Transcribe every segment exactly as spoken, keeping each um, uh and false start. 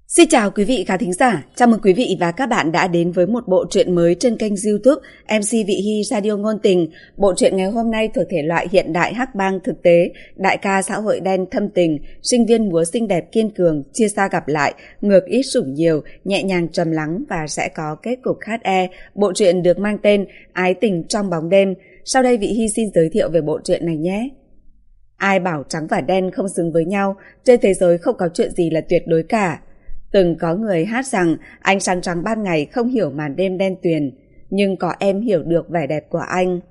Xin chào quý vị khán thính giả, chào mừng quý vị và các bạn đã đến với một bộ truyện mới trên kênh YouTube em xê Vị Hy Radio Ngôn Tình. Bộ truyện ngày hôm nay thuộc thể loại hiện đại hắc bang thực tế, đại ca xã hội đen thâm tình, sinh viên múa xinh đẹp kiên cường, chia xa gặp lại, ngược ít sủng nhiều, nhẹ nhàng trầm lắng và sẽ có kết cục hát e. Bộ truyện được mang tên Ái tình trong bóng đêm. Sau đây Vị Hy xin giới thiệu về bộ truyện này nhé. Ai bảo trắng và đen không xứng với nhau, trên thế giới không có chuyện gì là tuyệt đối cả. Từng có người hát rằng anh sáng trắng ban ngày không hiểu màn đêm đen tuyền, nhưng có em hiểu được vẻ đẹp của anh.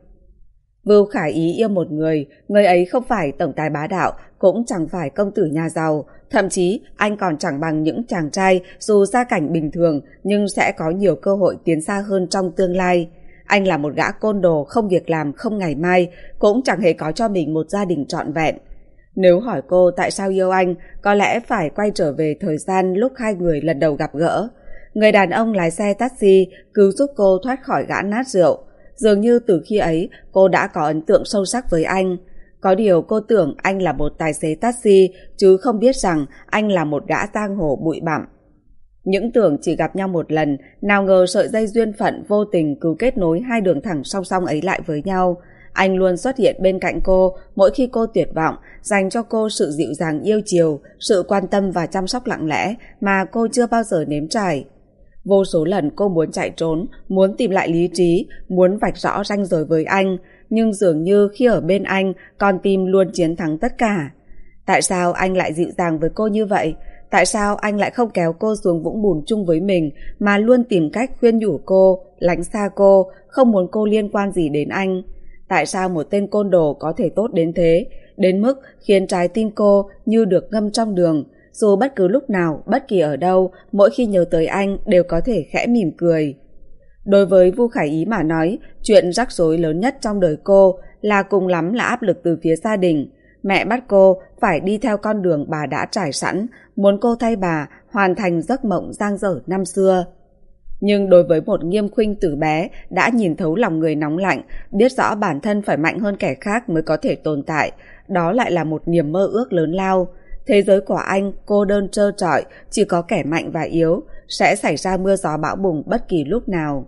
Vưu Khải Ý yêu một người, người ấy không phải tổng tài bá đạo, cũng chẳng phải công tử nhà giàu, thậm chí anh còn chẳng bằng những chàng trai dù gia cảnh bình thường nhưng sẽ có nhiều cơ hội tiến xa hơn trong tương lai. Anh là một gã côn đồ không việc làm không ngày mai, cũng chẳng hề có cho mình một gia đình trọn vẹn. Nếu hỏi cô tại sao yêu anh, có lẽ phải quay trở về thời gian lúc hai người lần đầu gặp gỡ. Người đàn ông lái xe taxi cứu giúp cô thoát khỏi gã nát rượu. Dường như từ khi ấy cô đã có ấn tượng sâu sắc với anh. Có điều cô tưởng anh là một tài xế taxi, chứ không biết rằng anh là một gã giang hồ bụi bặm. Những tưởng chỉ gặp nhau một lần, nào ngờ sợi dây duyên phận vô tình cứ kết nối hai đường thẳng song song ấy lại với nhau. Anh luôn xuất hiện bên cạnh cô mỗi khi cô tuyệt vọng, dành cho cô sự dịu dàng yêu chiều, sự quan tâm và chăm sóc lặng lẽ mà cô chưa bao giờ nếm trải. Vô số lần cô muốn chạy trốn, muốn tìm lại lý trí, muốn vạch rõ ranh giới với anh, nhưng dường như khi ở bên anh, con tim luôn chiến thắng tất cả. Tại sao anh lại dịu dàng với cô như vậy? Tại sao anh lại không kéo cô xuống vũng bùn chung với mình, mà luôn tìm cách khuyên nhủ cô, lánh xa cô, không muốn cô liên quan gì đến anh? Tại sao một tên côn đồ có thể tốt đến thế, đến mức khiến trái tim cô như được ngâm trong đường, dù bất cứ lúc nào, bất kỳ ở đâu, mỗi khi nhớ tới anh đều có thể khẽ mỉm cười. Đối với Vưu Khải Ý mà nói, chuyện rắc rối lớn nhất trong đời cô là cùng lắm là áp lực từ phía gia đình. Mẹ bắt cô phải đi theo con đường bà đã trải sẵn, muốn cô thay bà hoàn thành giấc mộng dang dở năm xưa. Nhưng đối với một Nghiêm Khuynh từ bé đã nhìn thấu lòng người nóng lạnh, biết rõ bản thân phải mạnh hơn kẻ khác mới có thể tồn tại, đó lại là một niềm mơ ước lớn lao. Thế giới của anh cô đơn trơ trọi, chỉ có kẻ mạnh và yếu, sẽ xảy ra mưa gió bão bùng bất kỳ lúc nào.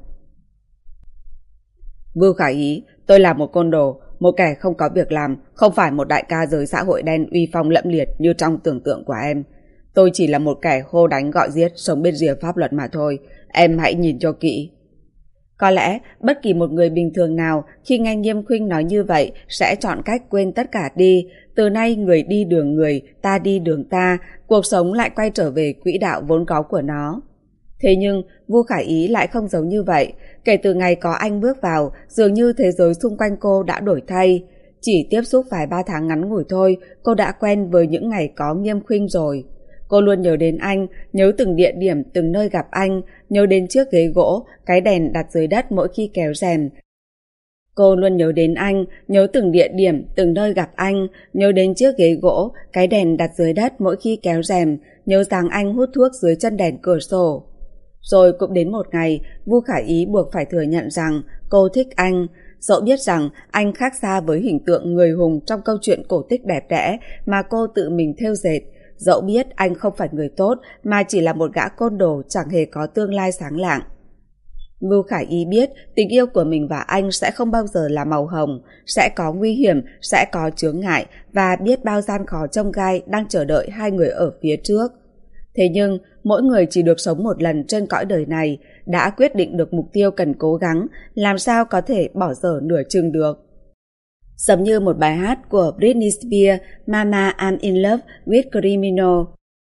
Vưu Khải Ý, tôi là một côn đồ, một kẻ không có việc làm, không phải một đại ca giới xã hội đen uy phong lẫm liệt như trong tưởng tượng của em. Tôi chỉ là một kẻ hô đánh gọi giết, sống bên rìa pháp luật mà thôi. Em hãy nhìn cho kỹ. Có lẽ bất kỳ một người bình thường nào khi nghe Nghiêm Khuynh nói như vậy sẽ chọn cách quên tất cả đi. Từ nay người đi đường người, ta đi đường ta, cuộc sống lại quay trở về quỹ đạo vốn có của nó. Thế nhưng Vưu Khải Ý lại không giống như vậy. Kể từ ngày có anh bước vào, dường như thế giới xung quanh cô đã đổi thay. Chỉ tiếp xúc vài ba tháng ngắn ngủi thôi, cô đã quen với những ngày có Nghiêm Khuynh rồi. Cô luôn nhớ đến anh, nhớ từng địa điểm, từng nơi gặp anh, nhớ đến chiếc ghế gỗ, cái đèn đặt dưới đất mỗi khi kéo rèm. Cô luôn nhớ đến anh, nhớ từng địa điểm, từng nơi gặp anh, nhớ đến chiếc ghế gỗ, cái đèn đặt dưới đất mỗi khi kéo rèm, nhớ rằng anh hút thuốc dưới chân đèn cửa sổ. Rồi cũng đến một ngày, Vưu Khải Ý buộc phải thừa nhận rằng cô thích anh, dẫu biết rằng anh khác xa với hình tượng người hùng trong câu chuyện cổ tích đẹp đẽ mà cô tự mình thêu dệt. Dẫu biết anh không phải người tốt mà chỉ là một gã côn đồ chẳng hề có tương lai sáng lạng. Vưu Khải Ý biết tình yêu của mình và anh sẽ không bao giờ là màu hồng, sẽ có nguy hiểm, sẽ có chướng ngại và biết bao gian khó chông gai đang chờ đợi hai người ở phía trước. Thế nhưng mỗi người chỉ được sống một lần trên cõi đời này, đã quyết định được mục tiêu cần cố gắng, làm sao có thể bỏ dở nửa chừng được. Giống như một bài hát của Britney Spears, Mama I'm in love with criminal.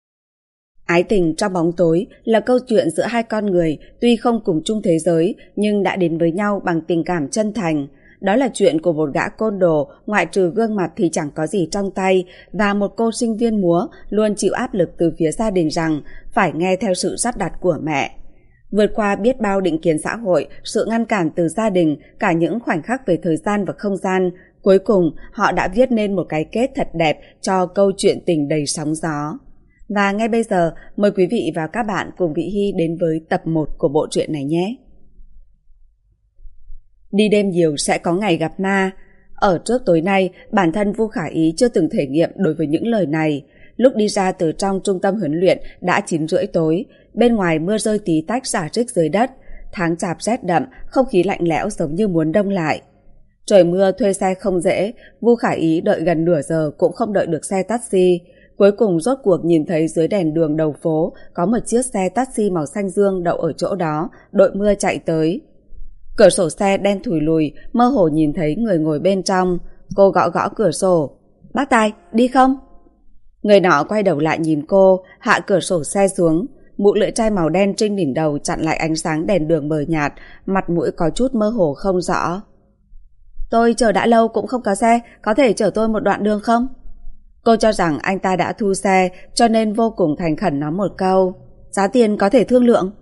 Ái tình trong bóng tối là câu chuyện giữa hai con người tuy không cùng chung thế giới nhưng đã đến với nhau bằng tình cảm chân thành. Đó là chuyện của một gã côn đồ ngoại trừ gương mặt thì chẳng có gì trong tay và một cô sinh viên múa luôn chịu áp lực từ phía gia đình rằng phải nghe theo sự sắp đặt của mẹ. Vượt qua biết bao định kiến xã hội, sự ngăn cản từ gia đình, cả những khoảnh khắc về thời gian và không gian, cuối cùng họ đã viết nên một cái kết thật đẹp cho câu chuyện tình đầy sóng gió. Và ngay bây giờ, mời quý vị và các bạn cùng Vị Hy đến với tập một của bộ truyện này nhé. Đi đêm nhiều sẽ có ngày gặp ma. Ở trước tối nay, bản thân Vưu Khải Ý chưa từng thể nghiệm đối với những lời này. Lúc đi ra từ trong trung tâm huấn luyện đã chín rưỡi tối, bên ngoài mưa rơi tí tách rả rích dưới đất. Tháng chạp rét đậm, không khí lạnh lẽo giống như muốn đông lại. Trời mưa thuê xe không dễ, Vu Khả Ý đợi gần nửa giờ cũng không đợi được xe taxi. Cuối cùng rốt cuộc nhìn thấy dưới đèn đường đầu phố có một chiếc xe taxi màu xanh dương đậu ở chỗ đó, đội mưa chạy tới. Cửa sổ xe đen thùi lùi, mơ hồ nhìn thấy người ngồi bên trong. Cô gõ gõ cửa sổ. Bác Tài, đi không? Người nọ quay đầu lại nhìn cô, hạ cửa sổ xe xuống. Mũ lưỡi trai màu đen trên đỉnh đầu chặn lại ánh sáng đèn đường mờ nhạt, mặt mũi có chút mơ hồ không rõ. Tôi chờ đã lâu cũng không có xe, có thể chở tôi một đoạn đường không? Cô cho rằng anh ta đã thu xe, cho nên vô cùng thành khẩn nói một câu. Giá tiền có thể thương lượng.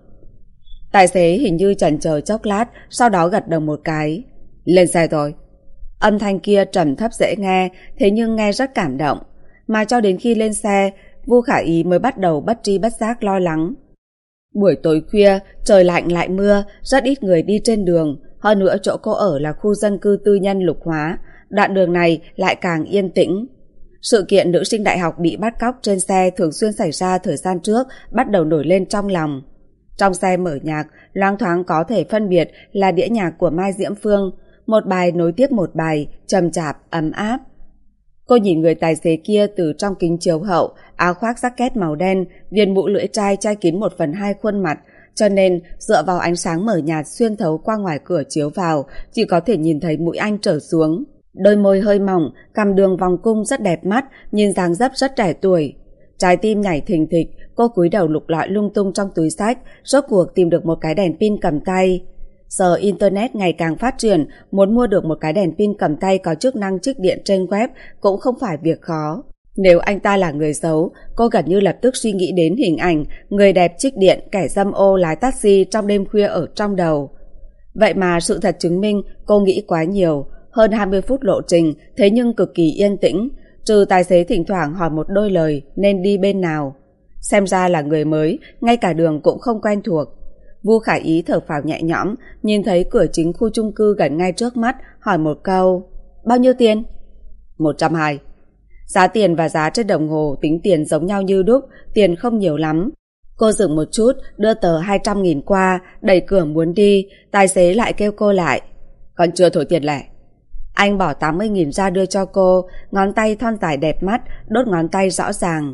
Tài xế hình như chần chờ chốc lát, sau đó gật đầu một cái. Lên xe rồi. Âm thanh kia trầm thấp dễ nghe, thế nhưng nghe rất cảm động. Mà cho đến khi lên xe, Vu Khả Ý mới bắt đầu bất tri bất giác lo lắng. Buổi tối khuya, trời lạnh lại mưa, rất ít người đi trên đường. Hơn nữa chỗ cô ở là khu dân cư tư nhân Lục Hóa, đoạn đường này lại càng yên tĩnh. Sự kiện nữ sinh đại học bị bắt cóc trên xe thường xuyên xảy ra thời gian trước bắt đầu nổi lên trong lòng. Trong xe mở nhạc, loáng thoáng có thể phân biệt là đĩa nhạc của Mai Diễm Phương, một bài nối tiếp một bài, trầm chạp, ấm áp. Cô nhìn người tài xế kia từ trong kính chiếu hậu, áo khoác jacket màu đen, viền mũ lưỡi trai che kín một phần hai khuôn mặt, cho nên dựa vào ánh sáng mở nhạt xuyên thấu qua ngoài cửa chiếu vào, chỉ có thể nhìn thấy mũi anh trở xuống. Đôi môi hơi mỏng, cằm đường vòng cung rất đẹp mắt, nhìn dáng dấp rất trẻ tuổi. Trái tim nhảy thình thịch, cô cúi đầu lục lọi lung tung trong túi xách, rốt cuộc tìm được một cái đèn pin cầm tay. Giờ Internet ngày càng phát triển, muốn mua được một cái đèn pin cầm tay có chức năng trích điện trên web cũng không phải việc khó. Nếu anh ta là người xấu, cô gần như lập tức suy nghĩ đến hình ảnh người đẹp trích điện, kẻ dâm ô lái taxi trong đêm khuya ở trong đầu. Vậy mà sự thật chứng minh cô nghĩ quá nhiều. Hơn hai mươi phút lộ trình, thế nhưng cực kỳ yên tĩnh, trừ tài xế thỉnh thoảng hỏi một đôi lời nên đi bên nào. Xem ra là người mới, ngay cả đường cũng không quen thuộc. Vu Khả Ý thở phào nhẹ nhõm, nhìn thấy cửa chính khu chung cư gần ngay trước mắt, hỏi một câu. Bao nhiêu tiền? một trăm hai mươi. Giá tiền và giá trên đồng hồ tính tiền giống nhau như đúc, tiền không nhiều lắm. Cô dừng một chút, đưa tờ hai trăm nghìn qua, đẩy cửa muốn đi, tài xế lại kêu cô lại. Còn chưa thổi tiền lẻ. Anh bỏ tám mươi nghìn ra đưa cho cô, ngón tay thon dài đẹp mắt, đốt ngón tay rõ ràng.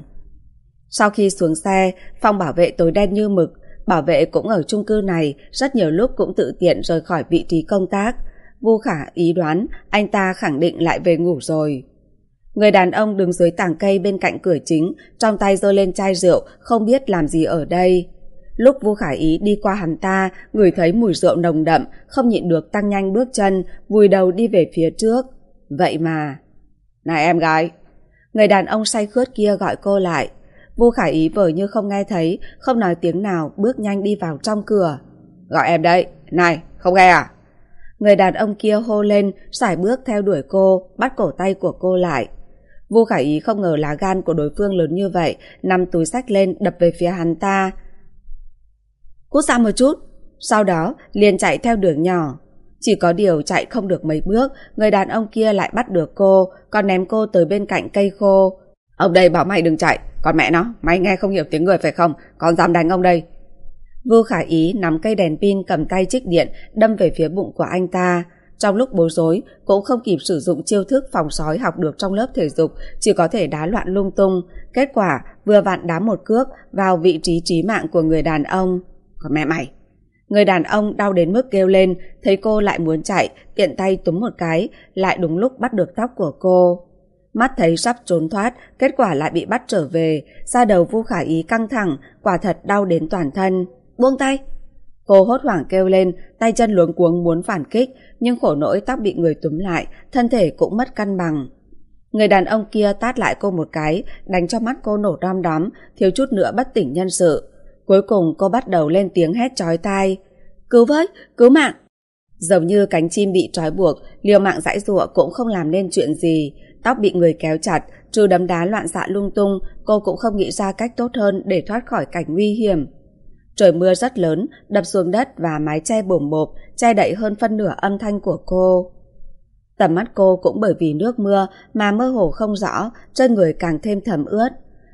Sau khi xuống xe, phòng bảo vệ tối đen như mực. Bảo vệ cũng ở chung cư này, rất nhiều lúc cũng tự tiện rời khỏi vị trí công tác. Vu Khả Ý đoán anh ta khẳng định lại về ngủ rồi. Người đàn ông đứng dưới tàng cây bên cạnh cửa chính, trong tay giơ lên chai rượu, không biết làm gì ở đây. Lúc Vu Khả Ý đi qua hắn ta, ngửi thấy mùi rượu nồng đậm, không nhịn được tăng nhanh bước chân, vùi đầu đi về phía trước. Vậy mà... Này em gái! Người đàn ông say khướt kia gọi cô lại. Vu Khả Ý vờ như không nghe thấy, không nói tiếng nào, bước nhanh đi vào trong cửa. Gọi em đấy! Này, không nghe à? Người đàn ông kia hô lên, sải bước theo đuổi cô, bắt cổ tay của cô lại. Vu Khả Ý không ngờ lá gan của đối phương lớn như vậy, nắm túi xách lên đập về phía hắn ta. Cút ra một chút. Sau đó liền chạy theo đường nhỏ. Chỉ có điều chạy không được mấy bước, người đàn ông kia lại bắt được cô, còn ném cô tới bên cạnh cây khô. Ông đây bảo mày đừng chạy, còn mẹ nó, mày nghe không hiểu tiếng người phải không, còn dám đánh ông đây. Vu Khả Ý nắm cây đèn pin cầm tay trích điện đâm về phía bụng của anh ta. Trong lúc bối rối cũng không kịp sử dụng chiêu thức phòng sói học được trong lớp thể dục, chỉ có thể đá loạn lung tung. Kết quả vừa vặn đá một cước vào vị trí chí mạng của người đàn ông. Còn mẹ mày! Người đàn ông đau đến mức kêu lên, thấy cô lại muốn chạy, tiện tay túm một cái, lại đúng lúc bắt được tóc của cô. Mắt thấy sắp trốn thoát, kết quả lại bị bắt trở về, da đầu Vu Khả Ý căng thẳng, quả thật đau đến toàn thân. Buông tay! Cô hốt hoảng kêu lên, tay chân luống cuống muốn phản kích, nhưng khổ nỗi tóc bị người túm lại, thân thể cũng mất cân bằng. Người đàn ông kia tát lại cô một cái, đánh cho mắt cô nổ đom đóm, thiếu chút nữa bất tỉnh nhân sự. Cuối cùng cô bắt đầu lên tiếng hét chói tai. Cứu với! Cứu mạng! Giống như cánh chim bị trói buộc, liều mạng giãy giụa cũng không làm nên chuyện gì. Tóc bị người kéo chặt, trừ đấm đá loạn xạ lung tung, cô cũng không nghĩ ra cách tốt hơn để thoát khỏi cảnh nguy hiểm. Trời mưa rất lớn, đập xuống đất và mái che bồm bộp, che đậy hơn phân nửa âm thanh của cô. Tầm mắt cô cũng bởi vì nước mưa mà mơ hồ không rõ, chân người càng thêm thấm ướt.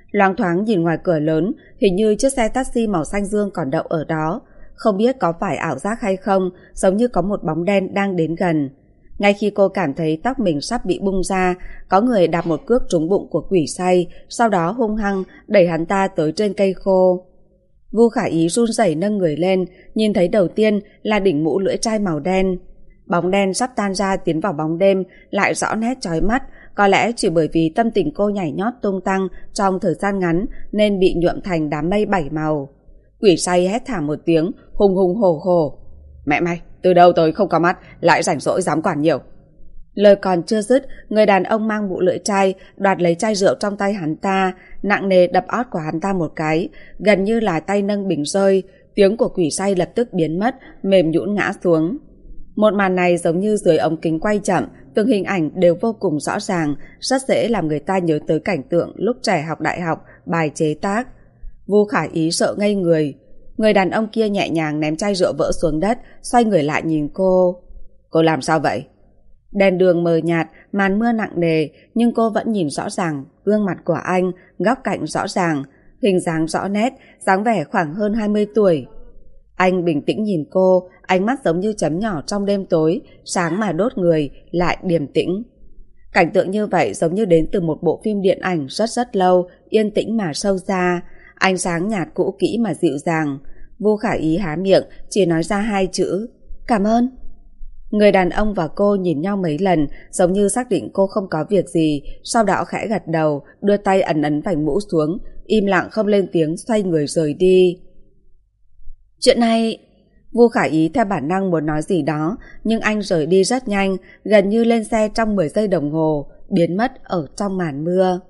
Loáng thoáng nhìn ngoài cửa lớn, hình như chiếc xe taxi màu xanh dương còn đậu ở đó. Không biết có phải ảo giác hay không, giống như có một bóng đen đang đến gần. Ngay khi cô cảm thấy tóc mình sắp bị bung ra, có người đạp một cước trúng bụng của quỷ say, sau đó hung hăng đẩy hắn ta tới trên cây khô. Vu Khả Ý run rẩy nâng người lên, nhìn thấy đầu tiên là đỉnh mũ lưỡi trai màu đen. Bóng đen sắp tan ra tiến vào bóng đêm lại rõ nét chói mắt, có lẽ chỉ bởi vì tâm tình cô nhảy nhót tung tăng trong thời gian ngắn nên bị nhuộm thành đám mây bảy màu. Quỷ say hét thảm một tiếng, hùng hùng hổ hổ. Mẹ mày, từ đâu tới không có mắt, lại rảnh rỗi dám quản nhiều. Lời còn chưa dứt, người đàn ông mang mũ lưỡi trai đoạt lấy chai rượu trong tay hắn ta, nặng nề đập ót của hắn ta một cái, gần như là tay nâng bình rơi. Tiếng của quỷ say lập tức biến mất, mềm nhũn ngã xuống. Một màn này giống như dưới ống kính quay chậm, từng hình ảnh đều vô cùng rõ ràng, rất dễ làm người ta nhớ tới cảnh tượng lúc trẻ học đại học, bài chế tác. Vu Khả Ý sợ ngây người. Người đàn ông kia nhẹ nhàng ném chai rượu vỡ xuống đất, xoay người lại nhìn cô. Cô làm sao vậy? Đèn đường mờ nhạt, màn mưa nặng nề, nhưng cô vẫn nhìn rõ ràng gương mặt của anh, góc cạnh rõ ràng, hình dáng rõ nét, dáng vẻ khoảng hơn hai mươi tuổi. Anh bình tĩnh nhìn cô, ánh mắt giống như chấm nhỏ trong đêm tối, sáng mà đốt người, lại điềm tĩnh. Cảnh tượng như vậy giống như đến từ một bộ phim điện ảnh rất rất lâu, yên tĩnh mà sâu xa, ánh sáng nhạt cũ kỹ mà dịu dàng. Vu Khả Ý há miệng, chỉ nói ra hai chữ, cảm ơn. Người đàn ông và cô nhìn nhau mấy lần, giống như xác định cô không có việc gì, sau đó khẽ gật đầu, đưa tay ấn ấn vành mũ xuống, im lặng không lên tiếng, xoay người rời đi. Chuyện này... Vu Khả Ý theo bản năng muốn nói gì đó, nhưng anh rời đi rất nhanh, gần như lên xe trong mười giây đồng hồ, biến mất ở trong màn mưa.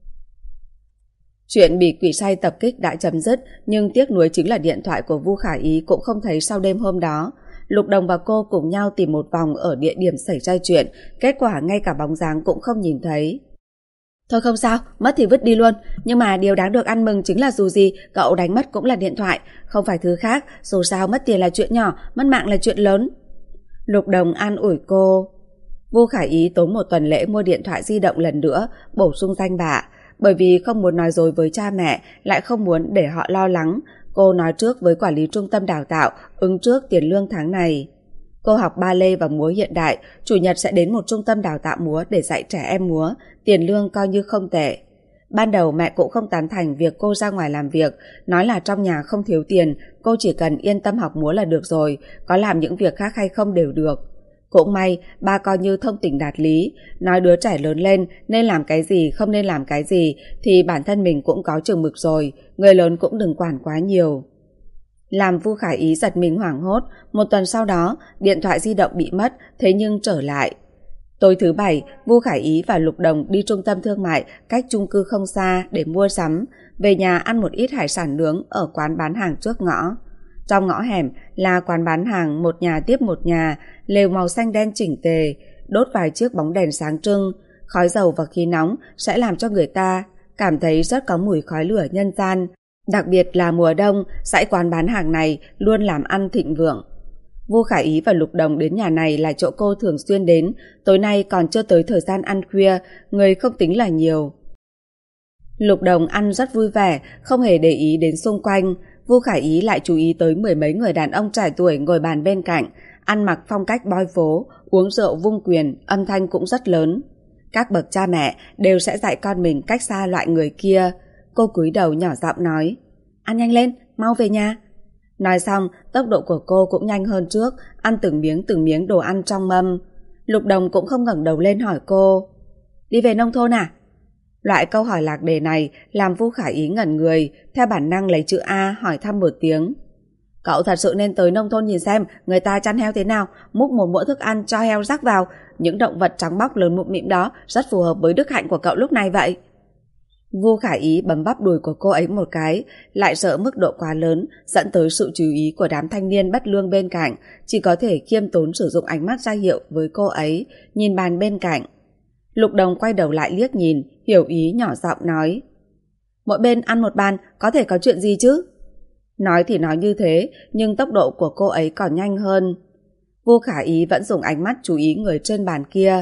Chuyện bị quỷ say tập kích đã chấm dứt, nhưng tiếc nuối chính là điện thoại của Vu Khả Ý cũng không thấy sau đêm hôm đó. Lục Đồng và cô cùng nhau tìm một vòng ở địa điểm xảy ra chuyện, kết quả ngay cả bóng dáng cũng không nhìn thấy. Thôi không sao, mất thì vứt đi luôn, nhưng mà điều đáng được ăn mừng chính là dù gì cậu đánh mất cũng là điện thoại, không phải thứ khác, dù sao mất tiền là chuyện nhỏ, mất mạng là chuyện lớn. Lục Đồng an ủi cô. Vu Khả Ý tốn một tuần lễ mua điện thoại di động lần nữa, bổ sung danh bạ, bởi vì không muốn nói dối với cha mẹ, lại không muốn để họ lo lắng. Cô nói trước với quản lý trung tâm đào tạo, ứng trước tiền lương tháng này. Cô học ba lê và múa hiện đại, chủ nhật sẽ đến một trung tâm đào tạo múa để dạy trẻ em múa, tiền lương coi như không tệ. Ban đầu mẹ cũng không tán thành việc cô ra ngoài làm việc, nói là trong nhà không thiếu tiền, cô chỉ cần yên tâm học múa là được rồi, có làm những việc khác hay không đều được. Cũng may, ba coi như thông tình đạt lý, nói đứa trẻ lớn lên nên làm cái gì không nên làm cái gì thì bản thân mình cũng có chừng mực rồi, người lớn cũng đừng quản quá nhiều. Làm Vu Khả Ý giật mình hoảng hốt, một tuần sau đó, điện thoại di động bị mất, thế nhưng trở lại. Tối thứ bảy, Vu Khả Ý và Lục Đồng đi trung tâm thương mại cách chung cư không xa để mua sắm, về nhà ăn một ít hải sản nướng ở quán bán hàng trước ngõ. Trong ngõ hẻm là quán bán hàng một nhà tiếp một nhà, lều màu xanh đen chỉnh tề, đốt vài chiếc bóng đèn sáng trưng, khói dầu và khí nóng sẽ làm cho người ta cảm thấy rất có mùi khói lửa nhân gian. Đặc biệt là mùa đông, dãy quán bán hàng này luôn làm ăn thịnh vượng. Vu Khả Ý và Lục Đồng đến nhà này là chỗ cô thường xuyên đến, tối nay còn chưa tới thời gian ăn khuya, người không tính là nhiều. Lục Đồng ăn rất vui vẻ, không hề để ý đến xung quanh. Vu Khả Ý lại chú ý tới mười mấy người đàn ông trẻ tuổi ngồi bàn bên cạnh, ăn mặc phong cách boy phố, uống rượu vung quyền, âm thanh cũng rất lớn. Các bậc cha mẹ đều sẽ dạy con mình cách xa loại người kia. Cô cúi đầu nhỏ giọng nói, ăn nhanh lên, mau về nhà. Nói xong, tốc độ của cô cũng nhanh hơn trước, ăn từng miếng từng miếng đồ ăn trong mâm. Lục Đồng cũng không ngẩng đầu lên hỏi cô, đi về nông thôn à? Loại câu hỏi lạc đề này làm Vu Khả Ý ngẩn người, theo bản năng lấy chữ A hỏi thăm một tiếng. Cậu thật sự nên tới nông thôn nhìn xem người ta chăn heo thế nào, múc một muỗng thức ăn cho heo rắc vào, những động vật trắng bóc lớn mụn mịn đó rất phù hợp với đức hạnh của cậu lúc này vậy. Vu Khả Ý bấm bắp đùi của cô ấy một cái, lại sợ mức độ quá lớn dẫn tới sự chú ý của đám thanh niên bất lương bên cạnh, chỉ có thể khiêm tốn sử dụng ánh mắt ra hiệu với cô ấy, nhìn bàn bên cạnh. Lục Đồng quay đầu lại liếc nhìn, hiểu ý nhỏ giọng nói, mỗi bên ăn một bàn, có thể có chuyện gì chứ? Nói thì nói như thế, nhưng tốc độ của cô ấy còn nhanh hơn. Vu Khả Ý vẫn dùng ánh mắt chú ý người trên bàn kia.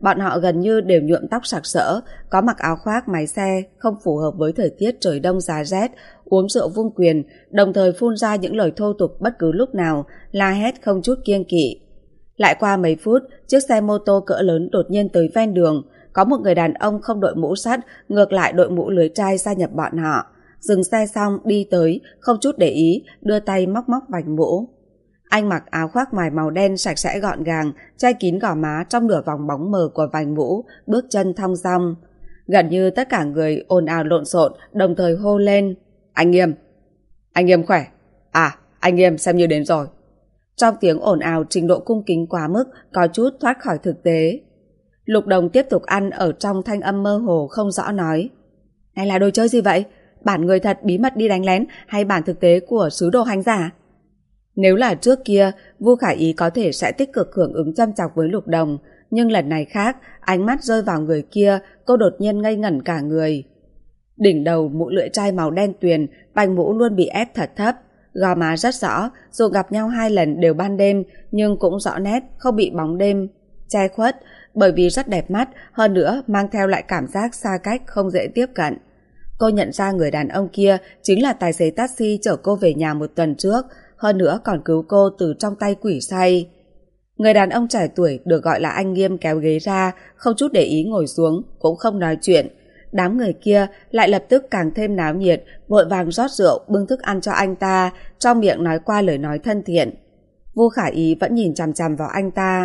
bọn họ gần như đều nhuộm tóc sặc sỡ, có mặc áo khoác mái xe, không phù hợp với thời tiết trời đông giá rét, uống rượu vung quyền, đồng thời phun ra những lời thô tục bất cứ lúc nào, la hét không chút kiêng kỵ. Lại qua mấy phút, chiếc xe mô tô cỡ lớn đột nhiên tới ven đường, có một người đàn ông không đội mũ sắt, ngược lại đội mũ lưới trai gia nhập bọn họ. Dừng xe xong đi tới, không chút để ý, đưa tay móc móc vành mũ. Anh mặc áo khoác ngoài màu đen sạch sẽ gọn gàng, che kín gò má trong nửa vòng bóng mờ của vành mũ, bước chân thong dong. Gần như tất cả người ồn ào lộn xộn, đồng thời hô lên: Anh Nghiêm! Anh Nghiêm khỏe! À, anh Nghiêm xem như đến rồi. Trong tiếng ồn ào trình độ cung kính quá mức, có chút thoát khỏi thực tế. Lục Đồng tiếp tục ăn ở trong thanh âm mơ hồ không rõ nói: Này là đồ chơi gì vậy? Bản người thật bí mật đi đánh lén hay bản thực tế của sứ đồ hành giả? Nếu là trước kia, Vu Khả Ý có thể sẽ tích cực hưởng ứng châm chọc với Lục Đồng, nhưng lần này khác, ánh mắt rơi vào người kia, cô đột nhiên ngây ngẩn cả người. Đỉnh đầu mũ lưỡi trai màu đen tuyền, vành mũ luôn bị ép thật thấp, gò má rất rõ, dù gặp nhau hai lần đều ban đêm, nhưng cũng rõ nét, không bị bóng đêm che khuất, bởi vì rất đẹp mắt, hơn nữa mang theo lại cảm giác xa cách không dễ tiếp cận. Cô nhận ra người đàn ông kia chính là tài xế taxi chở cô về nhà một tuần trước, hơn nữa còn cứu cô từ trong tay quỷ say. Người đàn ông trẻ tuổi được gọi là anh Nghiêm kéo ghế ra, không chút để ý ngồi xuống, cũng không nói chuyện. Đám người kia lại lập tức càng thêm náo nhiệt, vội vàng rót rượu, bưng thức ăn cho anh ta, trong miệng nói qua lời nói thân thiện. Vu Khả Ý vẫn nhìn chằm chằm vào anh ta.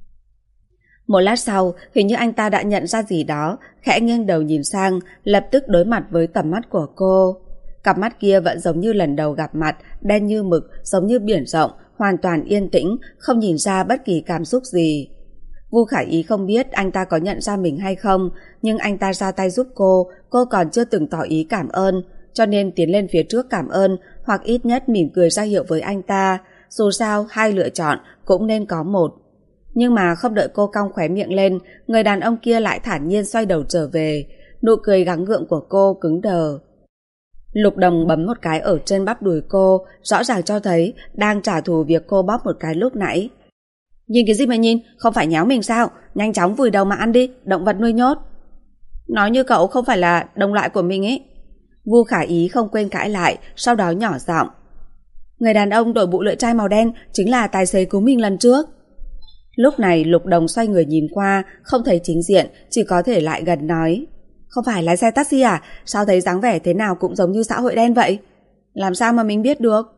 Một lát sau, hình như anh ta đã nhận ra gì đó, khẽ nghiêng đầu nhìn sang, lập tức đối mặt với tầm mắt của cô. Cặp mắt kia vẫn giống như lần đầu gặp mặt, đen như mực, giống như biển rộng, hoàn toàn yên tĩnh, không nhìn ra bất kỳ cảm xúc gì. Vu Khả Ý không biết anh ta có nhận ra mình hay không, nhưng anh ta ra tay giúp cô, cô còn chưa từng tỏ ý cảm ơn, cho nên tiến lên phía trước cảm ơn, hoặc ít nhất mỉm cười ra hiệu với anh ta. Dù sao, hai lựa chọn cũng nên có một. Nhưng mà không đợi cô cong khóe miệng lên, người đàn ông kia lại thản nhiên xoay đầu trở về. Nụ cười gắng gượng của cô cứng đờ. Lục Đồng bấm một cái ở trên bắp đùi cô, rõ ràng cho thấy đang trả thù việc cô bóp một cái lúc nãy. Nhìn cái gì mà nhìn, không phải nhéo mình sao? Nhanh chóng vùi đầu mà ăn đi, động vật nuôi nhốt. Nói như cậu không phải là đồng loại của mình ấy. Vu Khả Ý không quên cãi lại, sau đó nhỏ giọng: Người đàn ông đội mũ lưỡi trai màu đen chính là tài xế cứu mình lần trước. Lúc này Lục Đồng xoay người nhìn qua, không thấy chính diện, chỉ có thể lại gần nói: Không phải lái xe taxi à? Sao thấy dáng vẻ thế nào cũng giống như xã hội đen vậy? Làm sao mà mình biết được?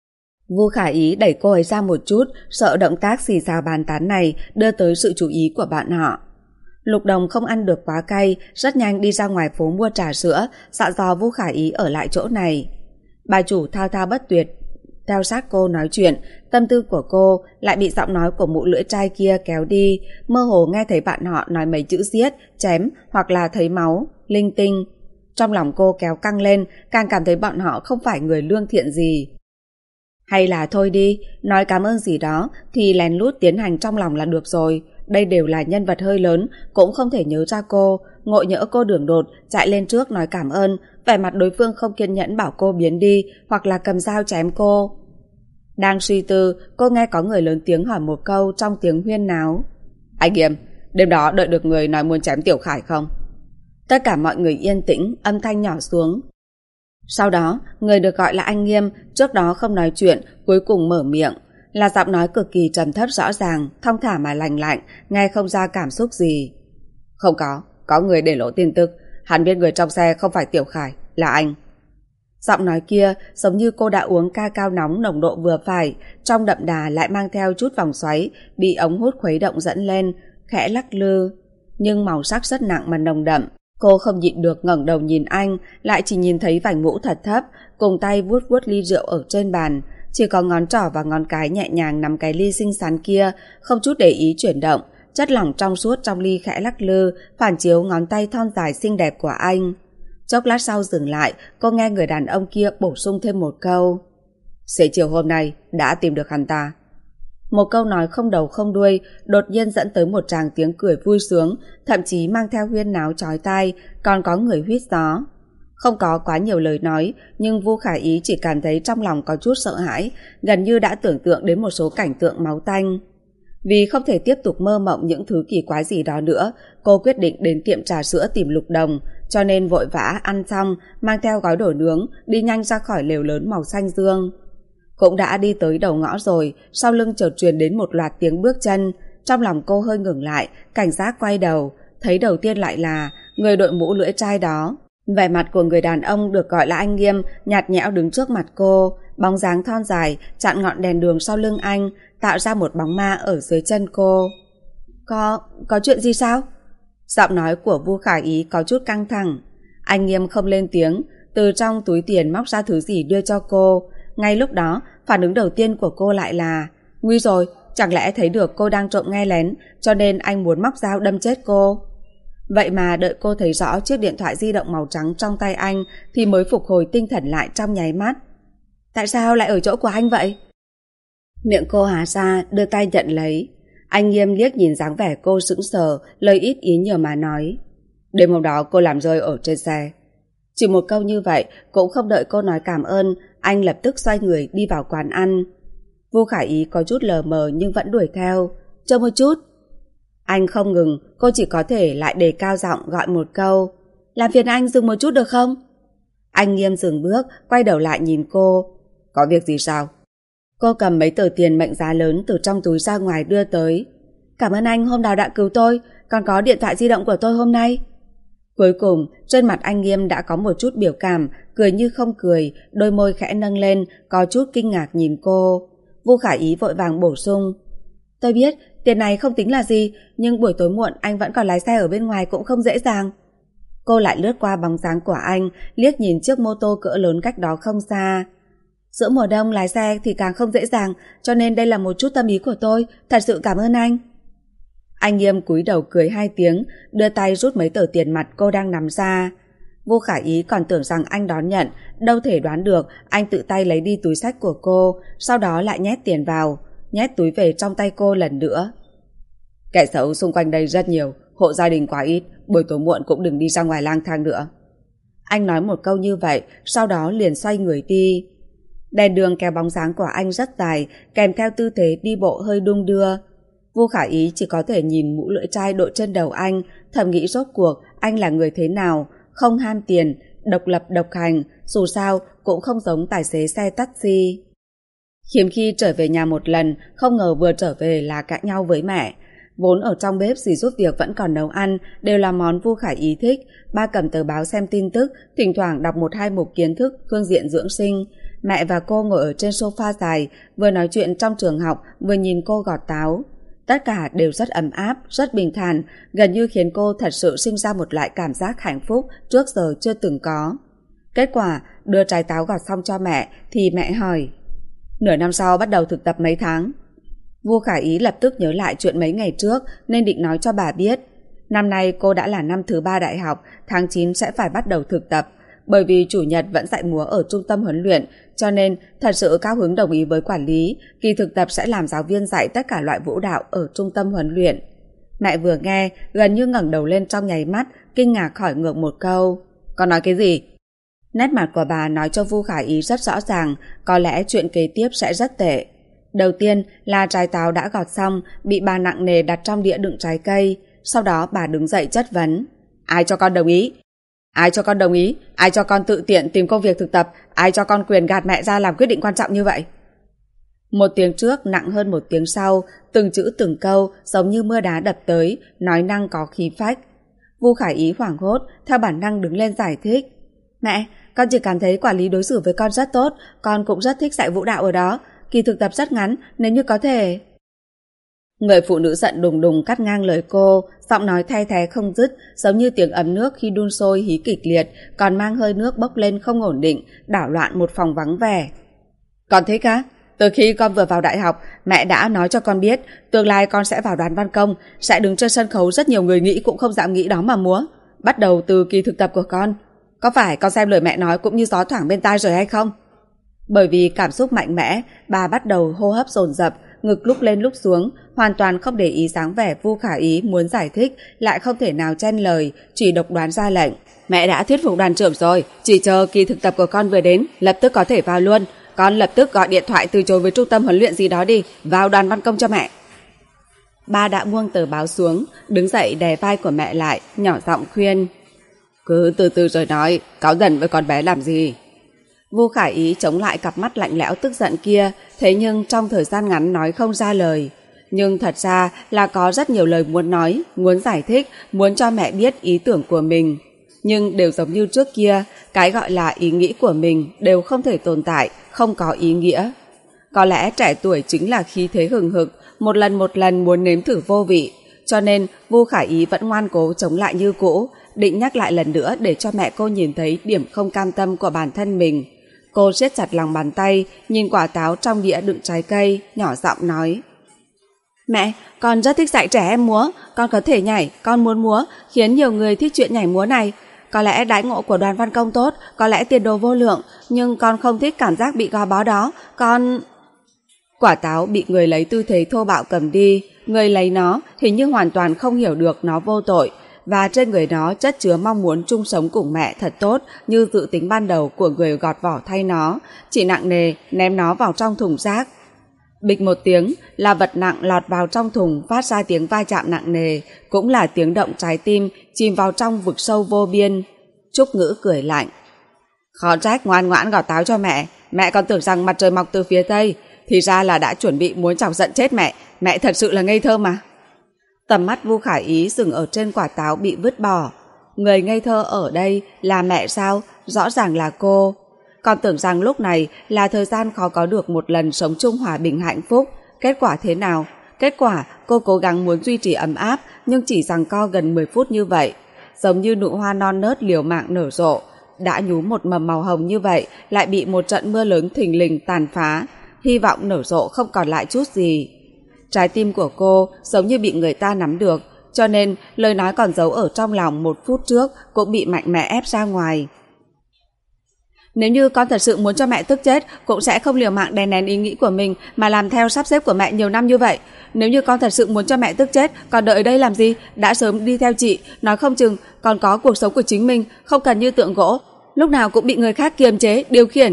Vu Khả Ý đẩy cô ấy ra một chút, sợ động tác xì xào bàn tán này đưa tới sự chú ý của bạn họ. Lục Đồng không ăn được quá cay, rất nhanh đi ra ngoài phố mua trà sữa, dặn dò Vu Khả Ý ở lại chỗ này. Bà chủ thao thao bất tuyệt theo sát cô nói chuyện, tâm tư của cô lại bị giọng nói của mụ lưỡi trai kia kéo đi, mơ hồ nghe thấy bạn họ nói mấy chữ giết, chém hoặc là thấy máu, linh tinh. Trong lòng cô kéo căng lên, càng cảm thấy bọn họ không phải người lương thiện gì. Hay là thôi đi, nói cảm ơn gì đó thì lén lút tiến hành trong lòng là được rồi. Đây đều là nhân vật hơi lớn, cũng không thể nhớ ra cô. Ngộ nhỡ cô đường đột chạy lên trước nói cảm ơn, vẻ mặt đối phương không kiên nhẫn bảo cô biến đi, hoặc là cầm dao chém cô. Đang suy tư, cô nghe có người lớn tiếng hỏi một câu trong tiếng huyên náo: Anh Nghiêm, đêm đó đợi được người nói muốn chém Tiểu Khải không? Tất cả mọi người yên tĩnh, âm thanh nhỏ xuống. Sau đó, người được gọi là anh Nghiêm, trước đó không nói chuyện, cuối cùng mở miệng, là giọng nói cực kỳ trầm thấp rõ ràng, thong thả mà lành lạnh, nghe không ra cảm xúc gì. Không có, có người để lộ tin tức, hắn biết người trong xe không phải Tiểu Khải, là anh. Giọng nói kia giống như cô đã uống ca cao nóng nồng độ vừa phải, trong đậm đà lại mang theo chút vòng xoáy, bị ống hút khuấy động dẫn lên, khẽ lắc lư, nhưng màu sắc rất nặng mà nồng đậm. Cô không nhịn được ngẩng đầu nhìn anh, lại chỉ nhìn thấy vành mũ thật thấp, cùng tay vuốt vuốt ly rượu ở trên bàn, chỉ có ngón trỏ và ngón cái nhẹ nhàng nắm cái ly xinh xắn kia, không chút để ý chuyển động, chất lỏng trong suốt trong ly khẽ lắc lư, phản chiếu ngón tay thon dài xinh đẹp của anh. Chốc lát sau dừng lại, cô nghe người đàn ông kia bổ sung thêm một câu: Xế chiều hôm nay đã tìm được hắn ta. Một câu nói không đầu không đuôi, đột nhiên dẫn tới một tràng tiếng cười vui sướng, thậm chí mang theo huyên náo chói tai, còn có người huýt gió. Không có quá nhiều lời nói, nhưng Vu Khả Ý chỉ cảm thấy trong lòng có chút sợ hãi, gần như đã tưởng tượng đến một số cảnh tượng máu tanh. Vì không thể tiếp tục mơ mộng những thứ kỳ quái gì đó nữa, cô quyết định đến tiệm trà sữa tìm Lục Đồng, cho nên vội vã ăn xong, mang theo gói đồ nướng, đi nhanh ra khỏi lều lớn màu xanh dương. Cũng đã đi tới đầu ngõ rồi, sau lưng chợt truyền đến một loạt tiếng bước chân. Trong lòng cô hơi ngừng lại, cảnh giác quay đầu, thấy đầu tiên lại là người đội mũ lưỡi trai đó. Vẻ mặt của người đàn ông được gọi là anh Nghiêm nhạt nhẽo đứng trước mặt cô, bóng dáng thon dài chặn ngọn đèn đường sau lưng anh, tạo ra một bóng ma ở dưới chân cô. Có, có chuyện gì sao? Giọng nói của Vu Khả Ý có chút căng thẳng. Anh Nghiêm không lên tiếng, từ trong túi tiền móc ra thứ gì đưa cho cô. Ngay lúc đó, phản ứng đầu tiên của cô lại là nguy rồi, chẳng lẽ thấy được cô đang trộm nghe lén, cho nên anh muốn móc dao đâm chết cô. Vậy mà đợi cô thấy rõ chiếc điện thoại di động màu trắng trong tay anh thì mới phục hồi tinh thần lại trong nháy mắt. Tại sao lại ở chỗ của anh vậy? Miệng cô há ra, đưa tay nhận lấy. Anh Nghiêm liếc nhìn dáng vẻ cô sững sờ, lời ít ý nhiều mà nói. Đêm hôm đó cô làm rơi ở trên xe. Chỉ một câu như vậy, cũng không đợi cô nói cảm ơn, anh lập tức xoay người đi vào quán ăn. Vu Khả Ý có chút lờ mờ nhưng vẫn đuổi theo. Chờ một chút. Anh không ngừng, cô chỉ có thể lại đề cao giọng gọi một câu. Làm phiền anh dừng một chút được không? Anh Nghiêm dừng bước, quay đầu lại nhìn cô. Có việc gì sao? Cô cầm mấy tờ tiền mệnh giá lớn từ trong túi ra ngoài đưa tới. Cảm ơn anh hôm nào đã cứu tôi, còn có điện thoại di động của tôi hôm nay. Cuối cùng, trên mặt anh Nghiêm đã có một chút biểu cảm, cười như không cười, đôi môi khẽ nâng lên, có chút kinh ngạc nhìn cô. Vu Khả Ý vội vàng bổ sung. Tôi biết, tiền này không tính là gì, nhưng buổi tối muộn anh vẫn còn lái xe ở bên ngoài cũng không dễ dàng. Cô lại lướt qua bóng dáng của anh, liếc nhìn chiếc mô tô cỡ lớn cách đó không xa. Giữa mùa đông lái xe thì càng không dễ dàng, cho nên đây là một chút tâm ý của tôi, thật sự cảm ơn anh. Anh Nghiêm cúi đầu cười hai tiếng, đưa tay rút mấy tờ tiền mặt cô đang nắm ra. Vu Khả Ý còn tưởng rằng anh đón nhận, đâu thể đoán được anh tự tay lấy đi túi xách của cô, sau đó lại nhét tiền vào, nhét túi về trong tay cô lần nữa. Kẻ xấu xung quanh đây rất nhiều, hộ gia đình quá ít, buổi tối muộn cũng đừng đi ra ngoài lang thang nữa. Anh nói một câu như vậy, sau đó liền xoay người đi. Đèn đường kéo bóng dáng của anh rất dài, kèm theo tư thế đi bộ hơi đung đưa. Vu Khả Ý chỉ có thể nhìn mũ lưỡi trai đội trên đầu anh, thầm nghĩ rốt cuộc anh là người thế nào, không ham tiền, độc lập độc hành, dù sao cũng không giống tài xế xe taxi. Hiếm khi trở về nhà một lần, không ngờ vừa trở về là cãi nhau với mẹ. Vốn ở trong bếp dì giúp việc vẫn còn nấu ăn, đều là món Vu Khả Ý thích. Ba cầm tờ báo xem tin tức, thỉnh thoảng đọc một hai mục kiến thức phương diện dưỡng sinh. Mẹ và cô ngồi ở trên sofa dài, vừa nói chuyện trong trường học, vừa nhìn cô gọt táo. Tất cả đều rất ấm áp, rất bình thản, gần như khiến cô thật sự sinh ra một loại cảm giác hạnh phúc trước giờ chưa từng có. Kết quả, đưa trái táo gọt xong cho mẹ, thì mẹ hỏi, nửa năm sau bắt đầu thực tập mấy tháng? Vu Khả Ý lập tức nhớ lại chuyện mấy ngày trước nên định nói cho bà biết. Năm nay cô đã là năm thứ ba đại học, tháng chín sẽ phải bắt đầu thực tập. Bởi vì chủ nhật vẫn dạy múa ở trung tâm huấn luyện, cho nên thật sự cao hứng đồng ý với quản lý, kỳ thực tập sẽ làm giáo viên dạy tất cả loại vũ đạo ở trung tâm huấn luyện. Mẹ vừa nghe, gần như ngẩng đầu lên trong nháy mắt, kinh ngạc hỏi ngược một câu. Con nói cái gì? Nét mặt của bà nói cho Vu Khả Ý rất rõ ràng, có lẽ chuyện kế tiếp sẽ rất tệ. Đầu tiên là trái táo đã gọt xong, bị bà nặng nề đặt trong đĩa đựng trái cây. Sau đó bà đứng dậy chất vấn. Ai cho con đồng ý? Ai cho con đồng ý? Ai cho con tự tiện tìm công việc thực tập? Ai cho con quyền gạt mẹ ra làm quyết định quan trọng như vậy? Một tiếng trước nặng hơn một tiếng sau, từng chữ từng câu giống như mưa đá đập tới, nói năng có khí phách. Vu Khả Ý hoảng hốt, theo bản năng đứng lên giải thích. Mẹ, con chỉ cảm thấy quản lý đối xử với con rất tốt, con cũng rất thích dạy vũ đạo ở đó. Kỳ thực tập rất ngắn, nếu như có thể... Người phụ nữ giận đùng đùng cắt ngang lời cô, giọng nói thay thế không dứt, giống như tiếng ấm nước khi đun sôi hí kịch liệt, còn mang hơi nước bốc lên không ổn định, đảo loạn một phòng vắng vẻ. Con thích á? Từ khi con vừa vào đại học, mẹ đã nói cho con biết, tương lai con sẽ vào đoàn văn công, sẽ đứng trên sân khấu rất nhiều người nghĩ cũng không dám nghĩ đó mà múa. Bắt đầu từ kỳ thực tập của con. Có phải con xem lời mẹ nói cũng như gió thoảng bên tai rồi hay không? Bởi vì cảm xúc mạnh mẽ, bà bắt đầu hô hấp dồn dập, ngực lúc lên lúc xuống, hoàn toàn không để ý dáng vẻ Vu Khả Ý muốn giải thích, lại không thể nào chen lời, chỉ độc đoán ra lệnh. Mẹ đã thuyết phục đoàn trưởng rồi, chỉ chờ kỳ thực tập của con vừa đến, lập tức có thể vào luôn. Con lập tức gọi điện thoại từ chối với trung tâm huấn luyện gì đó đi, vào đoàn văn công cho mẹ. Ba đã buông tờ báo xuống, đứng dậy đè vai của mẹ lại, nhỏ giọng khuyên. Cứ từ từ rồi nói, cáu giận với con bé làm gì? Vu Khải Ý chống lại cặp mắt lạnh lẽo tức giận kia, thế nhưng trong thời gian ngắn nói không ra lời. Nhưng thật ra là có rất nhiều lời muốn nói, muốn giải thích, muốn cho mẹ biết ý tưởng của mình. Nhưng đều giống như trước kia, cái gọi là ý nghĩ của mình đều không thể tồn tại, không có ý nghĩa. Có lẽ trẻ tuổi chính là khí thế hừng hực, một lần một lần muốn nếm thử vô vị, cho nên Vu Khải Ý vẫn ngoan cố chống lại như cũ, định nhắc lại lần nữa để cho mẹ cô nhìn thấy điểm không cam tâm của bản thân mình. Cô siết chặt lòng bàn tay, nhìn quả táo trong đĩa đựng trái cây, nhỏ giọng nói. Mẹ, con rất thích dạy trẻ em múa, con có thể nhảy, con muốn múa, khiến nhiều người thích chuyện nhảy múa này. Có lẽ đãi ngộ của Đoàn Văn Công tốt, có lẽ tiền đồ vô lượng, nhưng con không thích cảm giác bị gò bó đó, con... Quả táo bị người lấy tư thế thô bạo cầm đi, người lấy nó hình như hoàn toàn không hiểu được nó vô tội, và trên người nó chất chứa mong muốn chung sống cùng mẹ thật tốt như dự tính ban đầu của người gọt vỏ thay nó, chỉ nặng nề ném nó vào trong thùng rác. Bịch một tiếng là vật nặng lọt vào trong thùng, phát ra tiếng va chạm nặng nề, cũng là tiếng động trái tim chìm vào trong vực sâu vô biên. Trúc Ngữ cười lạnh. Khó trách ngoan ngoãn gọt táo cho mẹ, mẹ còn tưởng rằng mặt trời mọc từ phía tây, thì ra là đã chuẩn bị muốn chọc giận chết mẹ, mẹ thật sự là ngây thơ mà. Tầm mắt Vu Khải Ý dừng ở trên quả táo bị vứt bỏ. Người ngây thơ ở đây là mẹ sao? Rõ ràng là cô. Còn tưởng rằng lúc này là thời gian khó có được một lần sống chung hòa bình hạnh phúc. Kết quả thế nào? Kết quả cô cố gắng muốn duy trì ấm áp, nhưng chỉ giằng co gần mười phút như vậy. Giống như nụ hoa non nớt liều mạng nở rộ, đã nhú một mầm màu hồng như vậy, lại bị một trận mưa lớn thình lình tàn phá. Hy vọng nở rộ không còn lại chút gì. Trái tim của cô giống như bị người ta nắm được, cho nên lời nói còn giấu ở trong lòng một phút trước cũng bị mạnh mẽ ép ra ngoài. Nếu như con thật sự muốn cho mẹ tức chết, cũng sẽ không liều mạng đè nén ý nghĩ của mình mà làm theo sắp xếp của mẹ nhiều năm như vậy. Nếu như con thật sự muốn cho mẹ tức chết, còn đợi ở đây làm gì? Đã sớm đi theo chị, nói không chừng còn có cuộc sống của chính mình, không cần như tượng gỗ, lúc nào cũng bị người khác kiềm chế, điều khiển.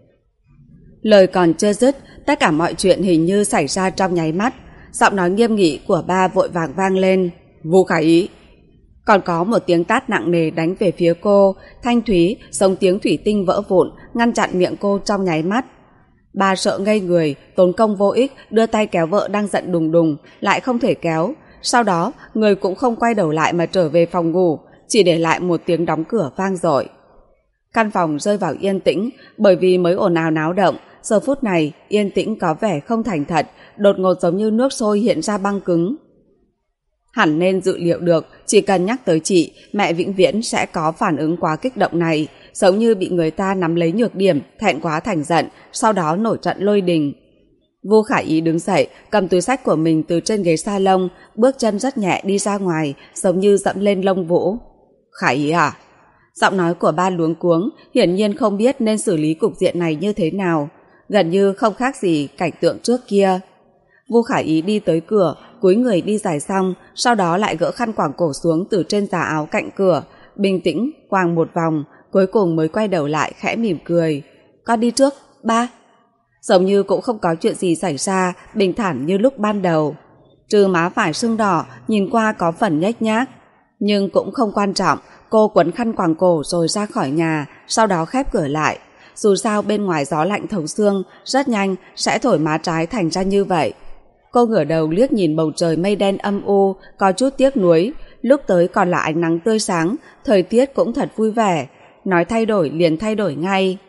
Lời còn chưa dứt, tất cả mọi chuyện hình như xảy ra trong nháy mắt. Giọng nói nghiêm nghị của ba vội vàng vang lên. Vu Khải Ý. Còn có một tiếng tát nặng nề đánh về phía cô, thanh thúy, giống tiếng thủy tinh vỡ vụn, ngăn chặn miệng cô trong nháy mắt. Ba sợ ngây người, tốn công vô ích, đưa tay kéo vợ đang giận đùng đùng, lại không thể kéo. Sau đó, người cũng không quay đầu lại mà trở về phòng ngủ, chỉ để lại một tiếng đóng cửa vang dội. Căn phòng rơi vào yên tĩnh, bởi vì mới ồn ào náo động. Giờ phút này, yên tĩnh có vẻ không thành thật, đột ngột giống như nước sôi hiện ra băng cứng. Hẳn nên dự liệu được, chỉ cần nhắc tới chị, mẹ vĩnh viễn sẽ có phản ứng quá kích động này, giống như bị người ta nắm lấy nhược điểm, thẹn quá thành giận, sau đó nổi trận lôi đình. Vu Khải Ý đứng dậy, cầm túi xách của mình từ trên ghế salon, bước chân rất nhẹ đi ra ngoài, giống như dẫm lên lông vũ. Khải Ý à? Giọng nói của ba luống cuống, hiển nhiên không biết nên xử lý cục diện này như thế nào. Gần như không khác gì cảnh tượng trước kia. Vu Khải Ý đi tới cửa, cúi người đi giải xong, sau đó lại gỡ khăn quàng cổ xuống từ trên tà áo cạnh cửa, bình tĩnh quàng một vòng, cuối cùng mới quay đầu lại khẽ mỉm cười. Con đi trước, ba. Giống như cũng không có chuyện gì xảy ra, bình thản như lúc ban đầu. Trừ má phải sưng đỏ, nhìn qua có phần nhếch nhác. Nhưng cũng không quan trọng, cô quấn khăn quàng cổ rồi ra khỏi nhà, sau đó khép cửa lại. Dù sao bên ngoài gió lạnh thấu xương, rất nhanh sẽ thổi má trái thành ra như vậy. Cô ngửa đầu liếc nhìn bầu trời mây đen âm u, có chút tiếc nuối. Lúc tới còn là ánh nắng tươi sáng, thời tiết cũng thật vui vẻ. Nói thay đổi liền thay đổi ngay.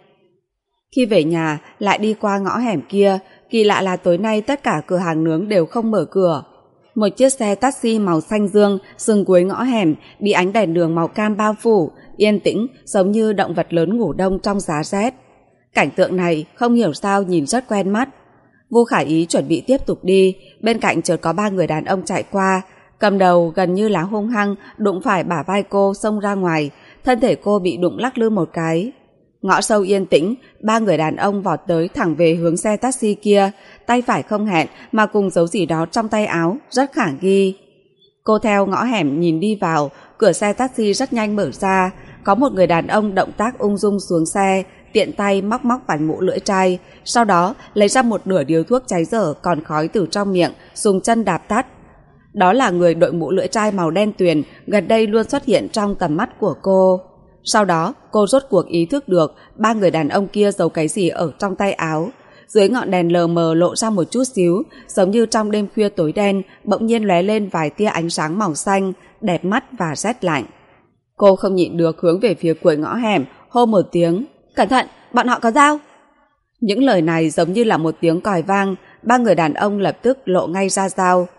Khi về nhà, lại đi qua ngõ hẻm kia, kỳ lạ là tối nay tất cả cửa hàng nướng đều không mở cửa. Một chiếc xe taxi màu xanh dương dừng cuối ngõ hẻm, bị ánh đèn đường màu cam bao phủ, yên tĩnh giống như động vật lớn ngủ đông trong giá rét. Cảnh tượng này không hiểu sao nhìn rất quen mắt. Vu Khải Ý chuẩn bị tiếp tục đi, bên cạnh chợt có ba người đàn ông chạy qua, cầm đầu gần như là hung hăng đụng phải bả vai cô xông ra ngoài, thân thể cô bị đụng lắc lư một cái. Ngõ sâu yên tĩnh, ba người đàn ông vọt tới thẳng về hướng xe taxi kia, tay phải không hẹn mà cùng giấu gì đó trong tay áo, rất khả nghi. Cô theo ngõ hẻm nhìn đi vào, cửa xe taxi rất nhanh mở ra, có một người đàn ông động tác ung dung xuống xe, tiện tay móc móc vành mũ lưỡi trai, sau đó lấy ra một nửa điếu thuốc cháy dở còn khói từ trong miệng, dùng chân đạp tắt. Đó là người đội mũ lưỡi trai màu đen tuyền gần đây luôn xuất hiện trong tầm mắt của cô. Sau đó, cô rốt cuộc ý thức được ba người đàn ông kia giấu cái gì ở trong tay áo. Dưới ngọn đèn lờ mờ lộ ra một chút xíu, giống như trong đêm khuya tối đen, bỗng nhiên lóe lên vài tia ánh sáng màu xanh, đẹp mắt và rét lạnh. Cô không nhịn được hướng về phía cuối ngõ hẻm, hô một tiếng, cẩn thận, bọn họ có dao. Những lời này giống như là một tiếng còi vang, ba người đàn ông lập tức lộ ngay ra dao.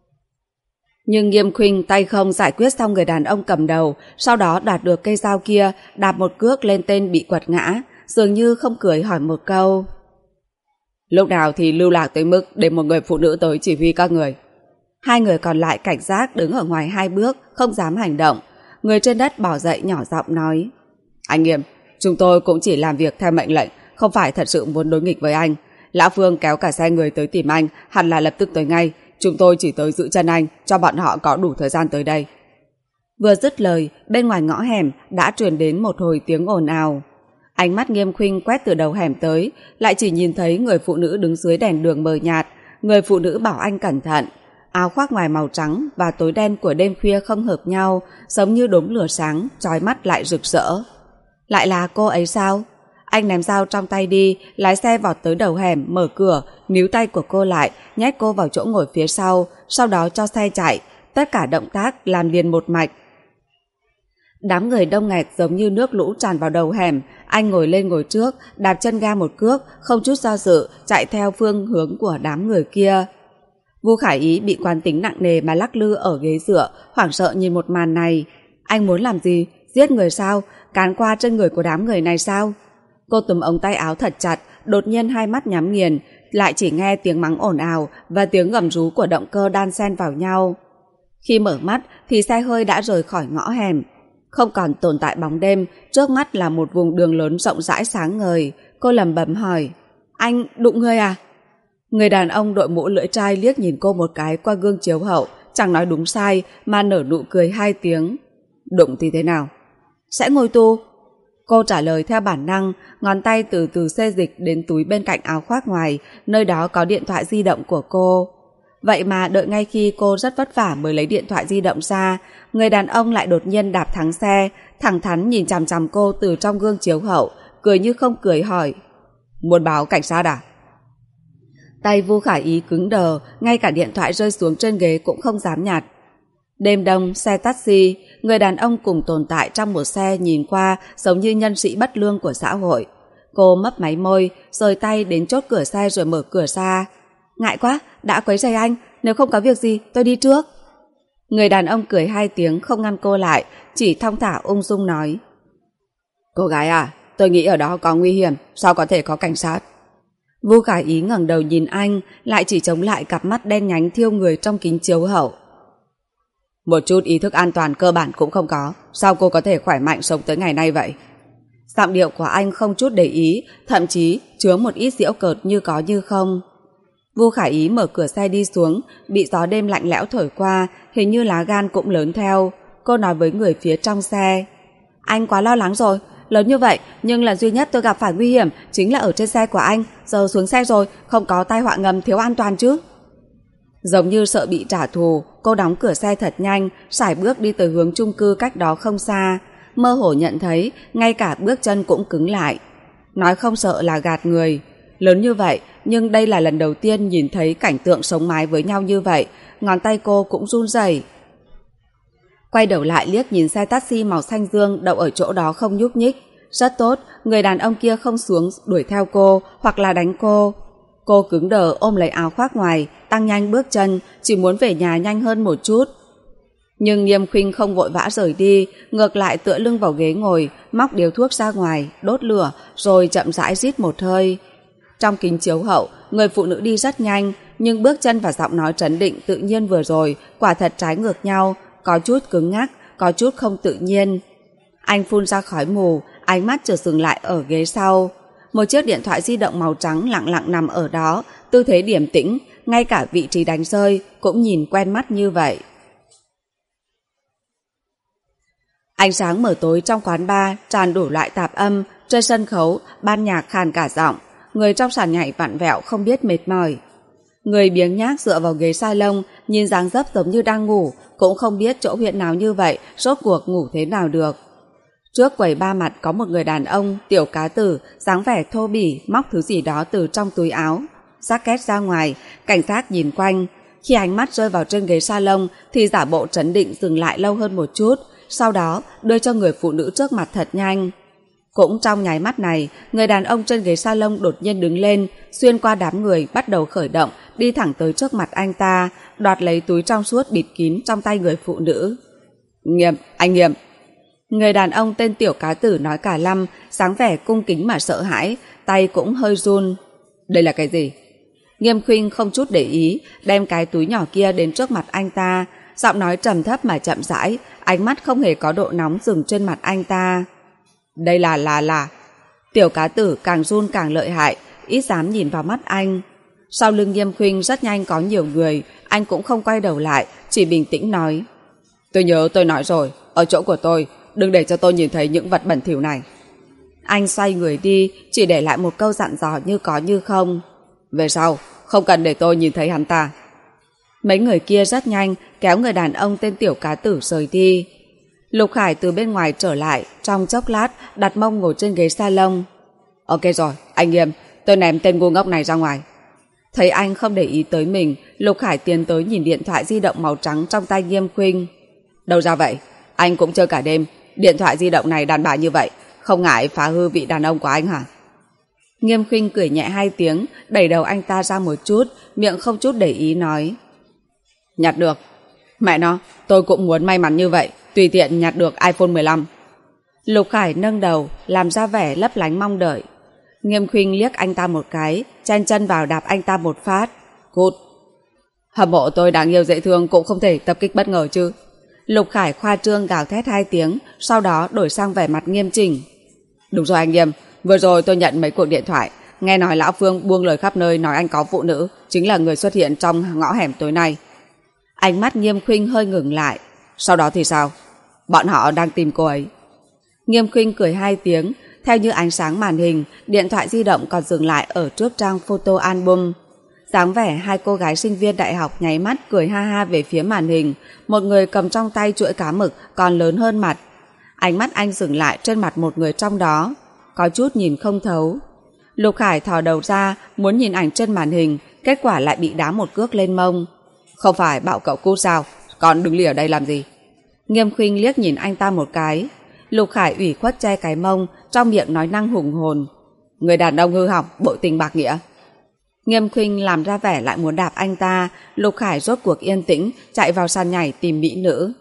Nhưng Nghiêm Khuynh tay không giải quyết xong người đàn ông cầm đầu, sau đó đoạt được cây dao kia, đạp một cước lên tên bị quật ngã, dường như không cười hỏi một câu. Lúc nào thì lưu lạc tới mức để một người phụ nữ tới chỉ huy các người? Hai người còn lại cảnh giác đứng ở ngoài hai bước, không dám hành động. Người trên đất bỏ dậy nhỏ giọng nói, anh Nghiêm, chúng tôi cũng chỉ làm việc theo mệnh lệnh, không phải thật sự muốn đối nghịch với anh. Lão Phương kéo cả xe người tới tìm anh, hẳn là lập tức tới ngay. Chúng tôi chỉ tới giữ chân anh, cho bọn họ có đủ thời gian tới đây. Vừa dứt lời, bên ngoài ngõ hẻm đã truyền đến một hồi tiếng ồn ào. Ánh mắt Nghiêm Khuynh quét từ đầu hẻm tới, lại chỉ nhìn thấy người phụ nữ đứng dưới đèn đường mờ nhạt. Người phụ nữ bảo anh cẩn thận. Áo khoác ngoài màu trắng và tối đen của đêm khuya không hợp nhau, giống như đốm lửa sáng, chói mắt lại rực rỡ. Lại là cô ấy sao? Anh ném dao trong tay đi, lái xe vọt tới đầu hẻm, mở cửa, níu tay của cô lại, nhét cô vào chỗ ngồi phía sau, sau đó cho xe chạy. Tất cả động tác làm liền một mạch. Đám người đông nghẹt giống như nước lũ tràn vào đầu hẻm. Anh ngồi lên ngồi trước, đạp chân ga một cước, không chút do dự, chạy theo phương hướng của đám người kia. Vu Khải Ý bị quán tính nặng nề mà lắc lư ở ghế dựa, hoảng sợ nhìn một màn này. Anh muốn làm gì? Giết người sao? Cán qua chân người của đám người này sao? Cô túm ống tay áo thật chặt, đột nhiên hai mắt nhắm nghiền, lại chỉ nghe tiếng mắng ồn ào và tiếng gầm rú của động cơ đan xen vào nhau. Khi mở mắt thì xe hơi đã rời khỏi ngõ hẻm. Không còn tồn tại bóng đêm, trước mắt là một vùng đường lớn rộng rãi sáng ngời. Cô lẩm bẩm hỏi, anh đụng người à? Người đàn ông đội mũ lưỡi trai liếc nhìn cô một cái qua gương chiếu hậu, chẳng nói đúng sai mà nở nụ cười hai tiếng. Đụng thì thế nào? Sẽ ngồi tù. Cô trả lời theo bản năng, ngón tay từ từ xê dịch đến túi bên cạnh áo khoác ngoài, nơi đó có điện thoại di động của cô. Vậy mà đợi ngay khi cô rất vất vả mới lấy điện thoại di động ra, người đàn ông lại đột nhiên đạp thắng xe, thẳng thắn nhìn chằm chằm cô từ trong gương chiếu hậu, cười như không cười hỏi, muốn báo cảnh sát à? Tay Vu Khải Ý cứng đờ, ngay cả điện thoại rơi xuống trên ghế cũng không dám nhặt. Đêm đông, xe taxi, người đàn ông cùng tồn tại trong một xe nhìn qua giống như nhân sĩ bất lương của xã hội. Cô mấp máy môi, rời tay đến chốt cửa xe rồi mở cửa ra. Ngại quá, đã quấy rầy anh, nếu không có việc gì tôi đi trước. Người đàn ông cười hai tiếng không ngăn cô lại, chỉ thong thả ung dung nói, cô gái à, tôi nghĩ ở đó có nguy hiểm, sao có thể có cảnh sát? Vu Khải Ý ngẩng đầu nhìn anh, lại chỉ chống lại cặp mắt đen nhánh thiêu người trong kính chiếu hậu. Một chút ý thức an toàn cơ bản cũng không có, sao cô có thể khỏe mạnh sống tới ngày nay vậy? Giọng điệu của anh không chút để ý, thậm chí chứa một ít giễu cợt như có như không. Vu Khải Ý mở cửa xe đi xuống, bị gió đêm lạnh lẽo thổi qua, hình như lá gan cũng lớn theo. Cô nói với người phía trong xe, anh quá lo lắng rồi, lớn như vậy nhưng lần duy nhất tôi gặp phải nguy hiểm chính là ở trên xe của anh, giờ xuống xe rồi, không có tai họa ngầm thiếu an toàn chứ? Giống như sợ bị trả thù, cô đóng cửa xe thật nhanh, sải bước đi tới hướng chung cư cách đó không xa. Mơ hồ nhận thấy, ngay cả bước chân cũng cứng lại. Nói không sợ là gạt người. Lớn như vậy, nhưng đây là lần đầu tiên nhìn thấy cảnh tượng sống mái với nhau như vậy, ngón tay cô cũng run rẩy. Quay đầu lại liếc nhìn xe taxi màu xanh dương đậu ở chỗ đó không nhúc nhích. Rất tốt, người đàn ông kia không xuống đuổi theo cô hoặc là đánh cô. Cô cứng đờ ôm lấy áo khoác ngoài, tăng nhanh bước chân, chỉ muốn về nhà nhanh hơn một chút. Nhưng Nghiêm Khuynh không vội vã rời đi, ngược lại tựa lưng vào ghế ngồi, móc điếu thuốc ra ngoài, đốt lửa, rồi chậm rãi rít một hơi. Trong kính chiếu hậu, người phụ nữ đi rất nhanh, nhưng bước chân và giọng nói trấn định tự nhiên vừa rồi, quả thật trái ngược nhau, có chút cứng ngắc, có chút không tự nhiên. Anh phun ra khói mù, ánh mắt chợt dừng lại ở ghế sau. Một chiếc điện thoại di động màu trắng lặng lặng nằm ở đó, tư thế điềm tĩnh, ngay cả vị trí đánh rơi cũng nhìn quen mắt như vậy. Ánh sáng mờ tối trong quán bar tràn đủ loại tạp âm, trên sân khấu ban nhạc khàn cả giọng, người trong sàn nhảy vặn vẹo không biết mệt mỏi. Người biếng nhác dựa vào ghế salon, nhìn dáng dấp giống như đang ngủ, cũng không biết chỗ huyệt nào như vậy, rốt cuộc ngủ thế nào được. Trước quầy ba mặt có một người đàn ông, tiểu cá tử, dáng vẻ thô bỉ, móc thứ gì đó từ trong túi áo, xách két ra ngoài, cảnh giác nhìn quanh. Khi ánh mắt rơi vào trên ghế salon thì giả bộ trấn định dừng lại lâu hơn một chút, sau đó đưa cho người phụ nữ trước mặt thật nhanh. Cũng trong nháy mắt này, người đàn ông trên ghế salon đột nhiên đứng lên, xuyên qua đám người bắt đầu khởi động, đi thẳng tới trước mặt anh ta, đoạt lấy túi trong suốt bịt kín trong tay người phụ nữ. Nghiêm, anh Nghiêm. Người đàn ông tên tiểu cá tử nói cả lăm, dáng vẻ cung kính mà sợ hãi, tay cũng hơi run. Đây là cái gì? Nghiêm Khuynh không chút để ý, đem cái túi nhỏ kia đến trước mặt anh ta, giọng nói trầm thấp mà chậm rãi, ánh mắt không hề có độ nóng dừng trên mặt anh ta. Đây là là là. Tiểu cá tử càng run càng lợi hại, ít dám nhìn vào mắt anh. Sau lưng Nghiêm Khuynh rất nhanh có nhiều người, anh cũng không quay đầu lại, chỉ bình tĩnh nói. Tôi nhớ tôi nói rồi, ở chỗ của tôi, đừng để cho tôi nhìn thấy những vật bẩn thỉu này. Anh xoay người đi, chỉ để lại một câu dặn dò như có như không. Về sau, không cần để tôi nhìn thấy hắn ta. Mấy người kia rất nhanh kéo người đàn ông tên tiểu cá tử rời đi. Lục Khải từ bên ngoài trở lại, trong chốc lát đặt mông ngồi trên ghế salon. Ok rồi, anh Nghiêm, tôi ném tên ngu ngốc này ra ngoài. Thấy anh không để ý tới mình, Lục Khải tiến tới nhìn điện thoại di động màu trắng trong tay Nghiêm Khuynh. Đâu ra vậy? Anh cũng chơi cả đêm, điện thoại di động này đàn bà như vậy, không ngại phá hư vị đàn ông của anh hả? Nghiêm Khuynh cười nhẹ hai tiếng, đẩy đầu anh ta ra một chút, miệng không chút để ý nói. Nhặt được. Mẹ nó, tôi cũng muốn may mắn như vậy, tùy tiện nhặt được iPhone mười lăm. Lục Khải nâng đầu, làm ra vẻ lấp lánh mong đợi. Nghiêm Khuynh liếc anh ta một cái, chen chân vào đạp anh ta một phát. Cút. Hâm mộ tôi đáng yêu dễ thương cũng không thể tập kích bất ngờ chứ. Lục Khải khoa trương gào thét hai tiếng, sau đó đổi sang vẻ mặt nghiêm chỉnh. Đúng rồi anh Nghiêm, vừa rồi tôi nhận mấy cuộc điện thoại, nghe nói lão Phương buông lời khắp nơi nói anh có phụ nữ, chính là người xuất hiện trong ngõ hẻm tối nay. Ánh mắt Nghiêm Khuynh hơi ngừng lại. Sau đó thì sao? Bọn họ đang tìm cô ấy. Nghiêm Khuynh cười hai tiếng, theo như ánh sáng màn hình, điện thoại di động còn dừng lại ở trước trang photo album. Dáng vẻ hai cô gái sinh viên đại học nháy mắt cười ha ha về phía màn hình, một người cầm trong tay chuỗi cá mực còn lớn hơn mặt. Ánh mắt anh dừng lại trên mặt một người trong đó, có chút nhìn không thấu. Lục Khải thò đầu ra muốn nhìn ảnh trên màn hình, kết quả lại bị đá một cước lên mông. Không phải bảo cậu cút sao, còn đứng lì ở đây làm gì? Nghiêm Khuynh liếc nhìn anh ta một cái. Lục Khải ủy khuất che cái mông, trong miệng nói năng hùng hồn. Người đàn ông hư hỏng, bội tình bạc nghĩa. Nghiêm Khuynh làm ra vẻ lại muốn đạp anh ta. Lục Khải rốt cuộc yên tĩnh, chạy vào sàn nhảy tìm mỹ nữ.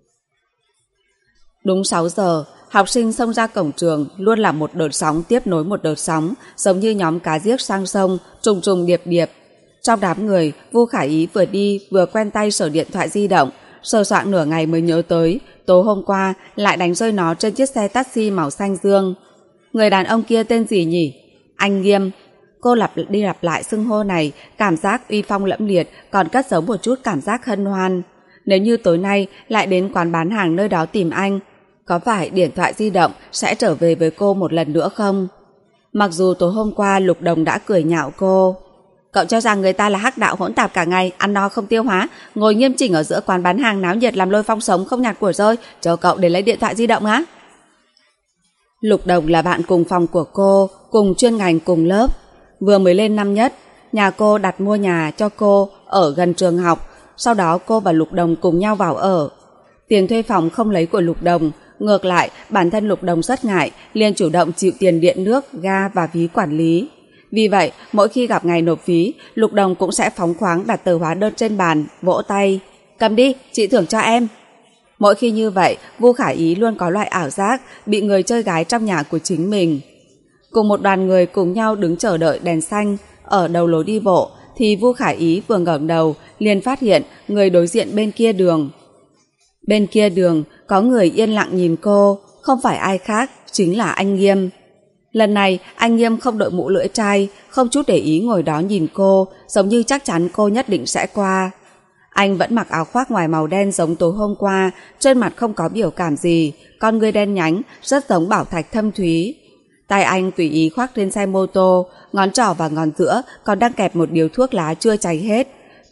Đúng sáu giờ, học sinh xông ra cổng trường luôn là một đợt sóng tiếp nối một đợt sóng, giống như nhóm cá giếc sang sông, trùng trùng điệp điệp. Trong đám người, Vu Khải Ý vừa đi vừa quen tay sờ điện thoại di động, sờ soạn nửa ngày mới nhớ tới tối hôm qua lại đánh rơi nó trên chiếc xe taxi màu xanh dương. Người đàn ông kia tên gì nhỉ? Anh Nghiêm. Cô lặp đi lặp lại xưng hô này, cảm giác uy phong lẫm liệt, còn cất giấu một chút cảm giác hân hoan. Nếu như tối nay lại đến quán bán hàng nơi đó tìm anh, có phải điện thoại di động sẽ trở về với cô một lần nữa không? Mặc dù tối hôm qua Lục Đồng đã cười nhạo cô. Cậu cho rằng người ta là hắc đạo hỗn tạp cả ngày, ăn no không tiêu hóa, ngồi nghiêm chỉnh ở giữa quán bán hàng náo nhiệt làm lôi phong sống không nhặt của rơi, chờ cậu để lấy điện thoại di động á? Lục Đồng là bạn cùng phòng của cô, cùng chuyên ngành cùng lớp. Vừa mới lên năm nhất, nhà cô đặt mua nhà cho cô ở gần trường học, sau đó cô và Lục Đồng cùng nhau vào ở. Tiền thuê phòng không lấy của Lục Đồng, ngược lại bản thân Lục Đồng rất ngại, liền chủ động chịu tiền điện nước, ga và phí quản lý. Vì vậy, mỗi khi gặp ngày nộp phí, Lục Đồng cũng sẽ phóng khoáng đặt tờ hóa đơn trên bàn, vỗ tay. Cầm đi, chị thưởng cho em. Mỗi khi như vậy, Vu Khải Ý luôn có loại ảo giác bị người chơi gái trong nhà của chính mình. Cùng một đoàn người cùng nhau đứng chờ đợi đèn xanh ở đầu lối đi bộ, thì Vu Khải Ý vừa ngẩng đầu liền phát hiện người đối diện bên kia đường. Bên kia đường có người yên lặng nhìn cô, không phải ai khác, chính là anh Nghiêm. Lần này anh Nghiêm không đội mũ lưỡi trai, không chút để ý ngồi đó nhìn cô, giống như chắc chắn cô nhất định sẽ qua. Anh vẫn mặc áo khoác ngoài màu đen giống tối hôm qua, trên mặt không có biểu cảm gì, con ngươi đen nhánh, rất giống bảo thạch thâm thúy. Tay anh tùy ý khoác lên xe mô tô, ngón trỏ và ngón giữa còn đang kẹp một điếu thuốc lá chưa cháy hết.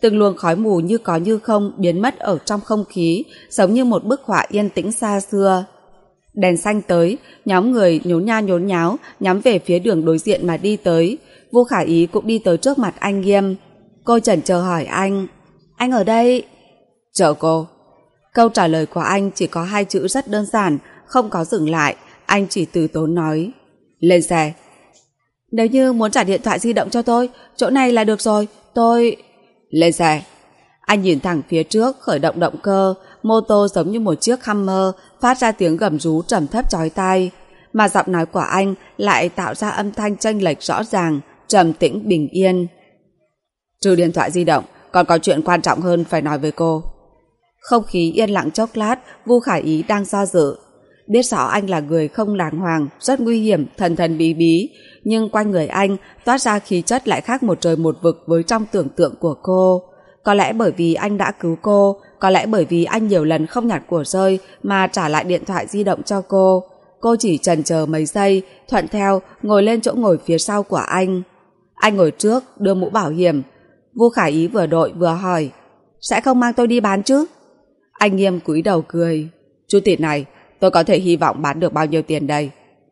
từng luồng khói mù như có như không biến mất ở trong không khí, giống như một bức họa yên tĩnh xa xưa. Đèn xanh tới, nhóm người nhốn nha nhốn nháo nhắm về phía đường đối diện mà đi tới. Vu Khả Ý cũng đi tới trước mặt anh Nghiêm. Cô chần chờ hỏi anh: Anh ở đây? Chờ cô. Câu trả lời của anh chỉ có hai chữ rất đơn giản, không có dừng lại. Anh chỉ từ tốn nói: Lên xe. Nếu như muốn trả điện thoại di động cho tôi, chỗ này là được rồi, tôi... Lên xe. Anh nhìn thẳng phía trước, khởi động động cơ. Mô tô giống như một chiếc Hummer, phát ra tiếng gầm rú trầm thấp chói tai. Mà giọng nói của anh lại tạo ra âm thanh chênh lệch rõ ràng, trầm tĩnh bình yên. Trừ điện thoại di động, còn có chuyện quan trọng hơn phải nói với cô. Không khí yên lặng chốc lát, Vu Khả Ý đang do dự. Biết rõ anh là người không đàng hoàng, rất nguy hiểm, thần thần bí bí, nhưng quanh người anh toát ra khí chất lại khác một trời một vực với trong tưởng tượng của cô. Có lẽ bởi vì anh đã cứu cô, có lẽ bởi vì anh nhiều lần không nhặt của rơi mà trả lại điện thoại di động cho cô. Cô chỉ chần chờ mấy giây, thuận theo ngồi lên chỗ ngồi phía sau của anh. Anh ngồi trước, đưa mũ bảo hiểm. Vu Khả Ý vừa đội vừa hỏi: Sẽ không mang tôi đi bán chứ? Anh Nghiêm cúi đầu cười: Chút tiền này, tôi có thể hy vọng bán được bao nhiêu tiền đây?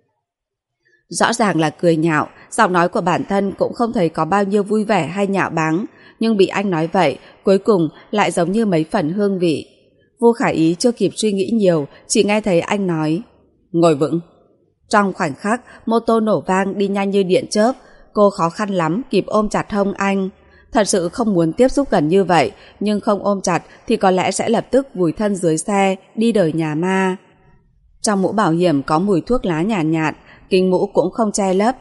Rõ ràng là cười nhạo, giọng nói của bản thân cũng không thấy có bao nhiêu vui vẻ hay nhạo báng, nhưng bị anh nói vậy, cuối cùng lại giống như mấy phần hương vị. Vu Khả Ý chưa kịp suy nghĩ nhiều, chỉ nghe thấy anh nói: Ngồi vững. Trong khoảnh khắc, mô tô nổ vang đi nhanh như điện chớp. Cô khó khăn lắm kịp ôm chặt hông anh. Thật sự không muốn tiếp xúc gần như vậy, nhưng không ôm chặt thì có lẽ sẽ lập tức vùi thân dưới xe, đi đời nhà ma. Trong mũ bảo hiểm có mùi thuốc lá nhàn nhạt, nhạt, kính mũ cũng không che lấp.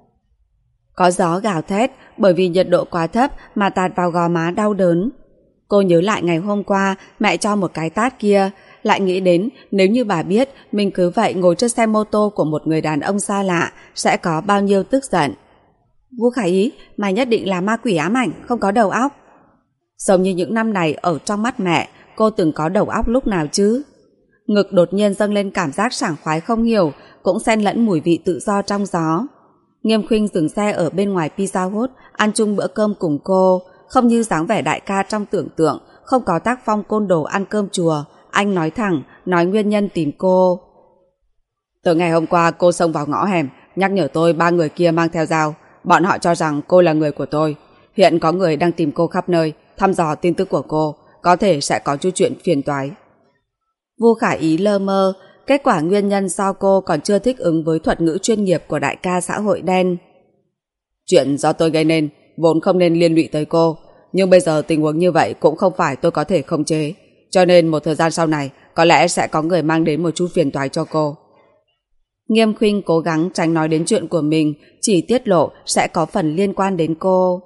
Có gió gào thét, bởi vì nhiệt độ quá thấp mà tạt vào gò má đau đớn. Cô nhớ lại ngày hôm qua mẹ cho một cái tát kia, lại nghĩ đến nếu như bà biết mình cứ vậy ngồi trên xe mô tô của một người đàn ông xa lạ sẽ có bao nhiêu tức giận. Vu Khả Ý, mày nhất định là ma quỷ ám ảnh, không có đầu óc. Giống như những năm này ở trong mắt mẹ, cô từng có đầu óc lúc nào chứ? Ngực đột nhiên dâng lên cảm giác sảng khoái không hiểu, cũng xen lẫn mùi vị tự do trong gió. Nghiêm Khuynh dừng xe ở bên ngoài Pizza Hut, ăn chung bữa cơm cùng cô, không như dáng vẻ đại ca trong tưởng tượng, không có tác phong côn đồ ăn cơm chùa. Anh nói thẳng, nói nguyên nhân tìm cô. Từ ngày hôm qua cô xông vào ngõ hẻm, nhắc nhở tôi ba người kia mang theo dao. Bọn họ cho rằng cô là người của tôi. Hiện có người đang tìm cô khắp nơi, thăm dò tin tức của cô, có thể sẽ có chút chuyện phiền toái. Vu Khả Ý lơ mơ, kết quả nguyên nhân do cô còn chưa thích ứng với thuật ngữ chuyên nghiệp của đại ca xã hội đen. Chuyện do tôi gây nên, vốn không nên liên lụy tới cô, nhưng bây giờ tình huống như vậy cũng không phải tôi có thể khống chế, cho nên một thời gian sau này có lẽ sẽ có người mang đến một chút phiền toái cho cô. Nghiêm Khuynh cố gắng tránh nói đến chuyện của mình, chỉ tiết lộ sẽ có phần liên quan đến cô.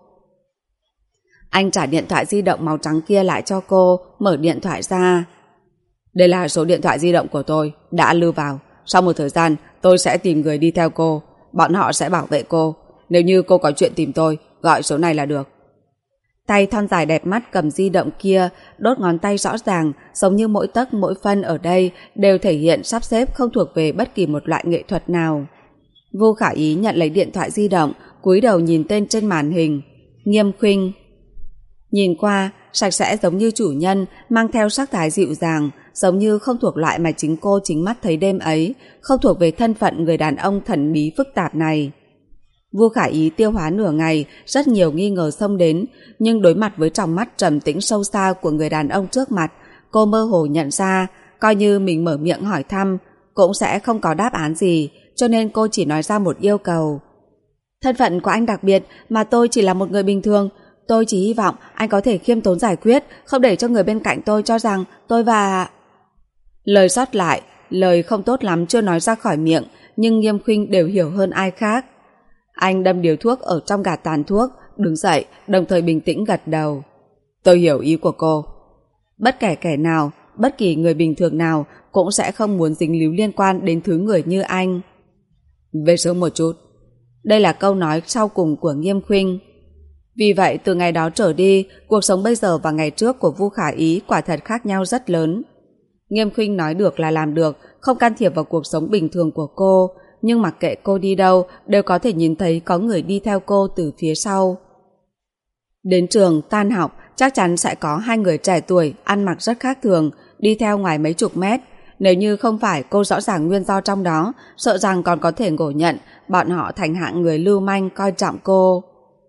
Anh trả điện thoại di động màu trắng kia lại cho cô, mở điện thoại ra. Đây là số điện thoại di động của tôi, đã lưu vào. Sau một thời gian, tôi sẽ tìm người đi theo cô. Bọn họ sẽ bảo vệ cô. Nếu như cô có chuyện tìm tôi, gọi số này là được. Tay thon dài đẹp mắt cầm di động kia, đốt ngón tay rõ ràng, giống như mỗi tấc mỗi phân ở đây đều thể hiện sắp xếp không thuộc về bất kỳ một loại nghệ thuật nào. Vu Khả Ý nhận lấy điện thoại di động, cúi đầu nhìn tên trên màn hình. Nghiêm Khuynh. Nhìn qua, sạch sẽ giống như chủ nhân, mang theo sắc thái dịu dàng, giống như không thuộc loại mà chính cô chính mắt thấy đêm ấy, không thuộc về thân phận người đàn ông thần bí phức tạp này. Vu Khả Ý tiêu hóa nửa ngày, rất nhiều nghi ngờ xông đến, nhưng đối mặt với tròng mắt trầm tĩnh sâu xa của người đàn ông trước mặt, cô mơ hồ nhận ra, coi như mình mở miệng hỏi thăm, cũng sẽ không có đáp án gì, cho nên cô chỉ nói ra một yêu cầu. Thân phận của anh đặc biệt, mà tôi chỉ là một người bình thường. Tôi chỉ hy vọng anh có thể khiêm tốn giải quyết, không để cho người bên cạnh tôi cho rằng tôi và... Lời sót lại, lời không tốt lắm chưa nói ra khỏi miệng, nhưng Nghiêm Khuynh đều hiểu hơn ai khác. Anh đâm điếu thuốc ở trong gạt tàn thuốc, đứng dậy, đồng thời bình tĩnh gật đầu. Tôi hiểu ý của cô. Bất kể kẻ nào, bất kỳ người bình thường nào cũng sẽ không muốn dính líu liên quan đến thứ người như anh. Về sớm một chút. Đây là câu nói sau cùng của Nghiêm Khuynh. Vì vậy, từ ngày đó trở đi, cuộc sống bây giờ và ngày trước của Vu Khả Ý quả thật khác nhau rất lớn. Nghiêm Khuynh nói được là làm được, không can thiệp vào cuộc sống bình thường của cô, nhưng mặc kệ cô đi đâu, đều có thể nhìn thấy có người đi theo cô từ phía sau. Đến trường, tan học, chắc chắn sẽ có hai người trẻ tuổi ăn mặc rất khác thường đi theo ngoài mấy chục mét. Nếu như không phải cô rõ ràng nguyên do trong đó, sợ rằng còn có thể ngộ nhận bọn họ thành hạng người lưu manh coi trọng cô.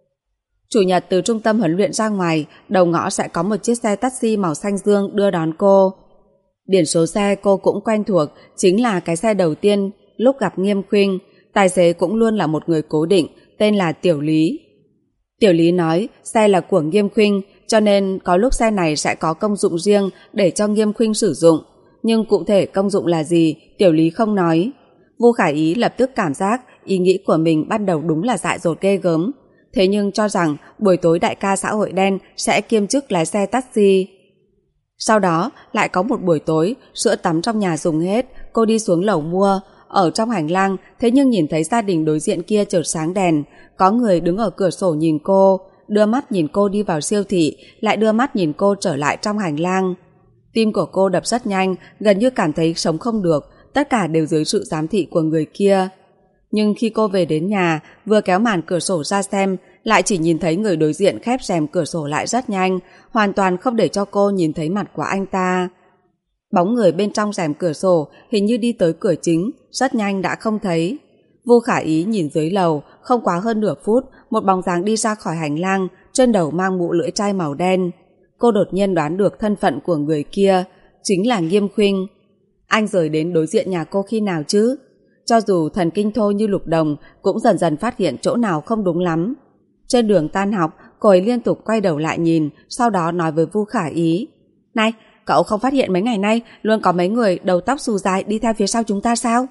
Chủ nhật từ trung tâm huấn luyện ra ngoài, đầu ngõ sẽ có một chiếc xe taxi màu xanh dương đưa đón cô. Biển số xe cô cũng quen thuộc, chính là cái xe đầu tiên lúc gặp Nghiêm Khuynh. Tài xế cũng luôn là một người cố định, tên là Tiểu Lý. Tiểu Lý nói xe là của Nghiêm Khuynh, cho nên có lúc xe này sẽ có công dụng riêng để cho Nghiêm Khuynh sử dụng. Nhưng cụ thể công dụng là gì, Tiểu Lý không nói. Vu Khả Ý lập tức cảm giác ý nghĩ của mình ban đầu đúng là dại dột ghê gớm. Thế nhưng cho rằng buổi tối đại ca xã hội đen sẽ kiêm chức lái xe taxi. Sau đó lại có một buổi tối, sữa tắm trong nhà dùng hết, cô đi xuống lầu mua. Ở trong hành lang, thế nhưng nhìn thấy gia đình đối diện kia chợt sáng đèn. Có người đứng ở cửa sổ nhìn cô, đưa mắt nhìn cô đi vào siêu thị, lại đưa mắt nhìn cô trở lại trong hành lang. Tim của cô đập rất nhanh, gần như cảm thấy sống không được, tất cả đều dưới sự giám thị của người kia. Nhưng khi cô về đến nhà, vừa kéo màn cửa sổ ra xem, lại chỉ nhìn thấy người đối diện khép rèm cửa sổ lại rất nhanh, hoàn toàn không để cho cô nhìn thấy mặt của anh ta. Bóng người bên trong rèm cửa sổ hình như đi tới cửa chính, rất nhanh đã không thấy. Vu Khả Ý nhìn dưới lầu, không quá hơn nửa phút, một bóng dáng đi ra khỏi hành lang, trên đầu mang mũ lưỡi chai màu đen. Cô đột nhiên đoán được thân phận của người kia, chính là Nghiêm Khuynh. Anh rời đến đối diện nhà cô khi nào chứ? Cho dù thần kinh thô như Lục Đồng, cũng dần dần phát hiện chỗ nào không đúng lắm. Trên đường tan học, cô ấy liên tục quay đầu lại nhìn, sau đó nói với Vu Khả Ý. Này, cậu không phát hiện mấy ngày nay luôn có mấy người đầu tóc xù dài đi theo phía sau chúng ta sao?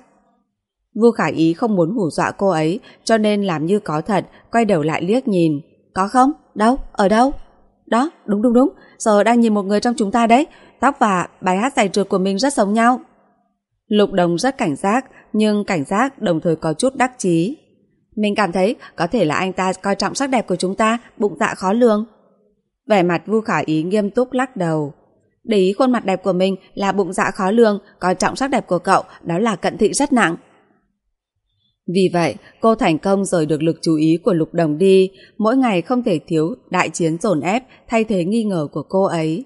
Vu Khả Ý không muốn hù dọa cô ấy, cho nên làm như có thật, quay đầu lại liếc nhìn. Có không? Đâu? Ở đâu? Đó, đúng đúng đúng, giờ đang nhìn một người trong chúng ta đấy, tóc và bài hát giày trượt của mình rất giống nhau. Lục Đồng rất cảnh giác, nhưng cảnh giác đồng thời có chút đắc chí. Mình cảm thấy có thể là anh ta coi trọng sắc đẹp của chúng ta, bụng dạ khó lường. Vẻ mặt Vu Khả Ý nghiêm túc lắc đầu. Để ý khuôn mặt đẹp của mình là bụng dạ khó lường, coi trọng sắc đẹp của cậu đó là cận thị rất nặng. Vì vậy, cô thành công rời được lực chú ý của Lục Đồng đi, mỗi ngày không thể thiếu đại chiến dồn ép thay thế nghi ngờ của cô ấy.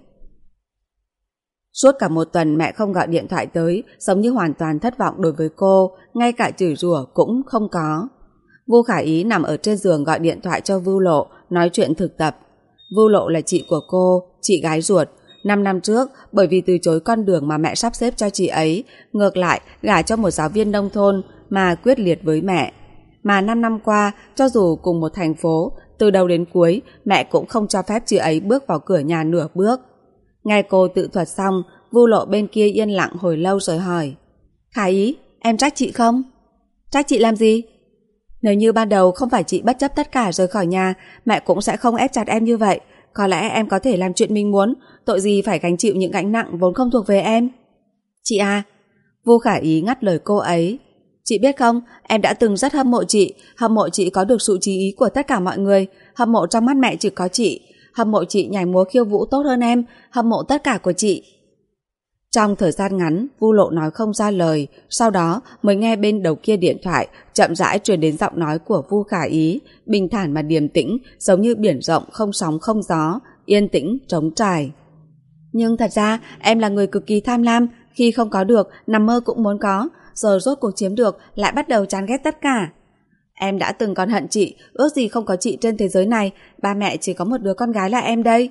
Suốt cả một tuần mẹ không gọi điện thoại tới, giống như hoàn toàn thất vọng đối với cô, ngay cả chửi rủa cũng không có. Vu Khả Ý nằm ở trên giường gọi điện thoại cho Vu Lộ, nói chuyện thực tập. Vu Lộ là chị của cô, chị gái ruột. Năm năm trước, bởi vì từ chối con đường mà mẹ sắp xếp cho chị ấy, ngược lại gả cho một giáo viên nông thôn mà quyết liệt với mẹ. Mà năm năm qua, cho dù cùng một thành phố, từ đầu đến cuối, mẹ cũng không cho phép chị ấy bước vào cửa nhà nửa bước. Nghe cô tự thuật xong, Vu Lộ bên kia yên lặng hồi lâu rồi hỏi. Khả Ý, em trách chị không? Trách chị làm gì? Nếu như ban đầu không phải chị bất chấp tất cả rời khỏi nhà, mẹ cũng sẽ không ép chặt em như vậy. Có lẽ em có thể làm chuyện mình muốn, tội gì phải gánh chịu những gánh nặng vốn không thuộc về em. Chị à, Vu Khả Ý ngắt lời cô ấy. Chị biết không, em đã từng rất hâm mộ chị, hâm mộ chị có được sự chú ý của tất cả mọi người, hâm mộ trong mắt mẹ chỉ có chị, hâm mộ chị nhảy múa khiêu vũ tốt hơn em, hâm mộ tất cả của chị. Trong thời gian ngắn, Vu Lộ nói không ra lời, sau đó mới nghe bên đầu kia điện thoại chậm rãi truyền đến giọng nói của Vu Khả Ý, bình thản mà điềm tĩnh, giống như biển rộng không sóng không gió, yên tĩnh trống trải. Nhưng thật ra em là người cực kỳ tham lam, khi không có được, nằm mơ cũng muốn có, giờ rốt cuộc chiếm được lại bắt đầu chán ghét tất cả. Em đã từng còn hận chị, ước gì không có chị trên thế giới này, ba mẹ chỉ có một đứa con gái là em đây.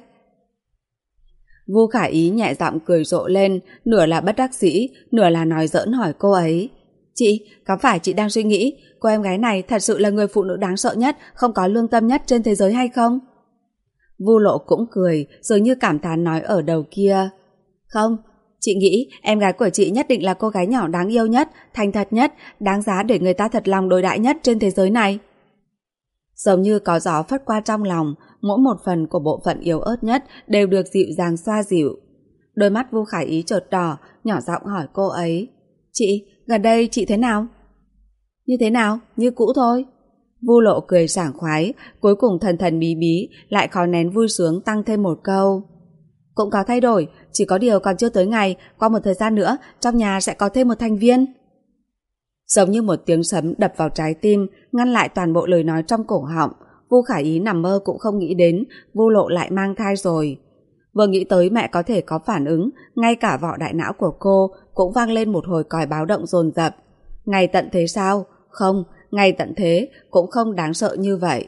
Vu Khả Ý nhẹ giọng cười rộ lên, nửa là bất đắc dĩ, nửa là nói giỡn hỏi cô ấy. Chị, có phải chị đang suy nghĩ cô em gái này thật sự là người phụ nữ đáng sợ nhất, không có lương tâm nhất trên thế giới hay không? Vu Lộ cũng cười, dường như cảm thán nói ở đầu kia. Không, chị nghĩ em gái của chị nhất định là cô gái nhỏ đáng yêu nhất, thành thật nhất, đáng giá để người ta thật lòng đối đãi nhất trên thế giới này. Giống như có gió phất qua trong lòng, mỗi một phần của bộ phận yếu ớt nhất đều được dịu dàng xoa dịu. Đôi mắt Vu Khả Ý chợt đỏ, nhỏ giọng hỏi cô ấy. Chị, gần đây chị thế nào? Như thế nào? Như cũ thôi. Vu Lộ cười sảng khoái, cuối cùng thần thần bí bí, lại khó nén vui sướng tăng thêm một câu. Cũng có thay đổi, chỉ có điều còn chưa tới ngày, qua một thời gian nữa, trong nhà sẽ có thêm một thành viên. Giống như một tiếng sấm đập vào trái tim, ngăn lại toàn bộ lời nói trong cổ họng, Vu Khải Ý nằm mơ cũng không nghĩ đến Vu Lộ lại mang thai rồi. Vừa nghĩ tới mẹ có thể có phản ứng, ngay cả vỏ đại não của cô cũng vang lên một hồi còi báo động dồn dập. Ngày tận thế sao? Không, ngày tận thế cũng không đáng sợ như vậy.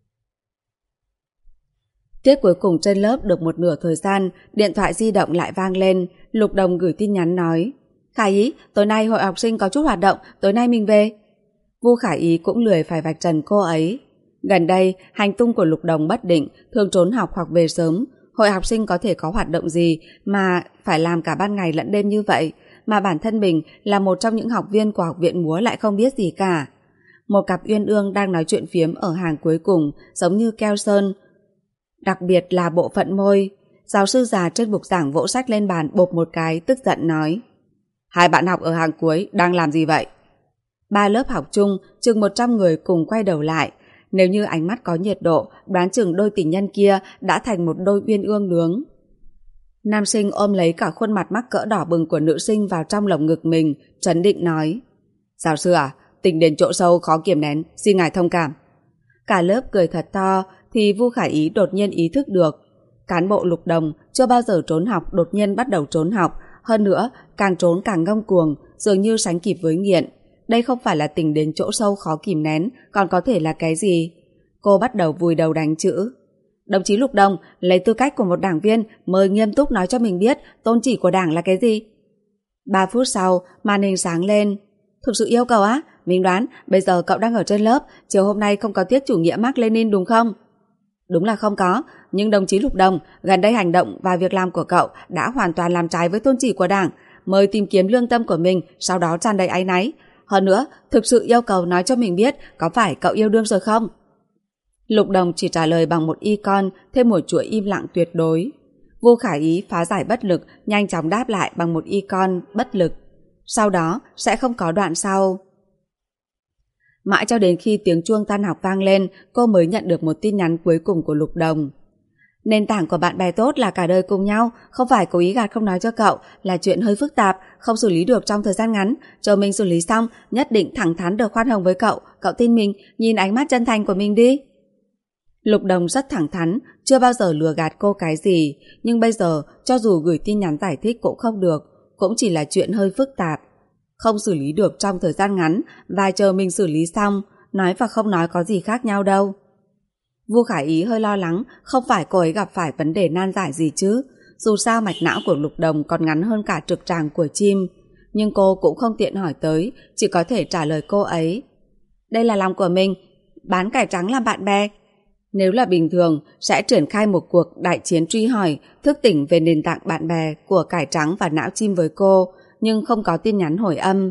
Tiết cuối cùng trên lớp được một nửa thời gian, điện thoại di động lại vang lên. Lục Đồng gửi tin nhắn nói: Khải Ý, tối nay hội học sinh có chút hoạt động, tối nay mình về. Vu Khải Ý cũng lười phải vạch trần cô ấy. Gần đây, hành tung của Lục Đồng bất định, thường trốn học hoặc về sớm. Hội học sinh có thể có hoạt động gì mà phải làm cả ban ngày lẫn đêm như vậy, mà bản thân mình là một trong những học viên của học viện múa lại không biết gì cả. Một cặp uyên ương đang nói chuyện phiếm ở hàng cuối cùng, giống như keo sơn, đặc biệt là bộ phận môi. Giáo sư già trên bục giảng vỗ sách lên bàn bộp một cái, tức giận nói: Hai bạn học ở hàng cuối đang làm gì vậy? Ba lớp học chung, chừng một trăm người cùng quay đầu lại. Nếu như ánh mắt có nhiệt độ, đoán chừng đôi tình nhân kia đã thành một đôi uyên ương nướng. Nam sinh ôm lấy cả khuôn mặt mắc cỡ đỏ bừng của nữ sinh vào trong lồng ngực mình, trấn định nói: Giáo sư à, tình đến chỗ sâu khó kiềm nén, xin ngài thông cảm. Cả lớp cười thật to, thì Vu Khải Ý đột nhiên ý thức được. Cán bộ Lục Đồng chưa bao giờ trốn học đột nhiên bắt đầu trốn học, hơn nữa càng trốn càng ngông cuồng, dường như sánh kịp với nghiện. Đây không phải là tình đến chỗ sâu khó kìm nén, còn có thể là cái gì? Cô bắt đầu vùi đầu đánh chữ. Đồng chí Lục Đồng, lấy tư cách của một đảng viên, mời nghiêm túc nói cho mình biết tôn chỉ của đảng là cái gì. Ba phút sau, màn hình sáng lên. Thực sự yêu cầu á? Mình đoán bây giờ cậu đang ở trên lớp, chiều hôm nay không có tiết chủ nghĩa Mác Lênin đúng không? Đúng là không có, nhưng đồng chí Lục Đồng, gần đây hành động và việc làm của cậu đã hoàn toàn làm trái với tôn chỉ của đảng. Mời tìm kiếm lương tâm của mình, sau đó tràn đầy áy náy. Hơn nữa, thực sự yêu cầu nói cho mình biết có phải cậu yêu đương rồi không? Lục Đồng chỉ trả lời bằng một icon, thêm một chuỗi im lặng tuyệt đối. Vu Khải Ý phá giải bất lực, nhanh chóng đáp lại bằng một icon bất lực. Sau đó sẽ không có đoạn sau. Mãi cho đến khi tiếng chuông tan học vang lên, cô mới nhận được một tin nhắn cuối cùng của Lục Đồng. Nền tảng của bạn bè tốt là cả đời cùng nhau, không phải cố ý gạt không nói cho cậu, là chuyện hơi phức tạp, không xử lý được trong thời gian ngắn. Chờ mình xử lý xong, nhất định thẳng thắn được khoan hồng với cậu, cậu tin mình, nhìn ánh mắt chân thành của mình đi. Lục Đồng rất thẳng thắn, chưa bao giờ lừa gạt cô cái gì, nhưng bây giờ cho dù gửi tin nhắn giải thích cũng không được, cũng chỉ là chuyện hơi phức tạp. Không xử lý được trong thời gian ngắn và chờ mình xử lý xong, nói và không nói có gì khác nhau đâu. Vu Khải Ý hơi lo lắng, không phải cô ấy gặp phải vấn đề nan giải gì chứ, dù sao mạch não của Lục Đồng còn ngắn hơn cả trực tràng của chim. Nhưng cô cũng không tiện hỏi tới, chỉ có thể trả lời cô ấy. Đây là lòng của mình, bán cải trắng làm bạn bè. Nếu là bình thường, sẽ triển khai một cuộc đại chiến truy hỏi, thức tỉnh về nền tảng bạn bè của cải trắng và não chim với cô, nhưng không có tin nhắn hồi âm.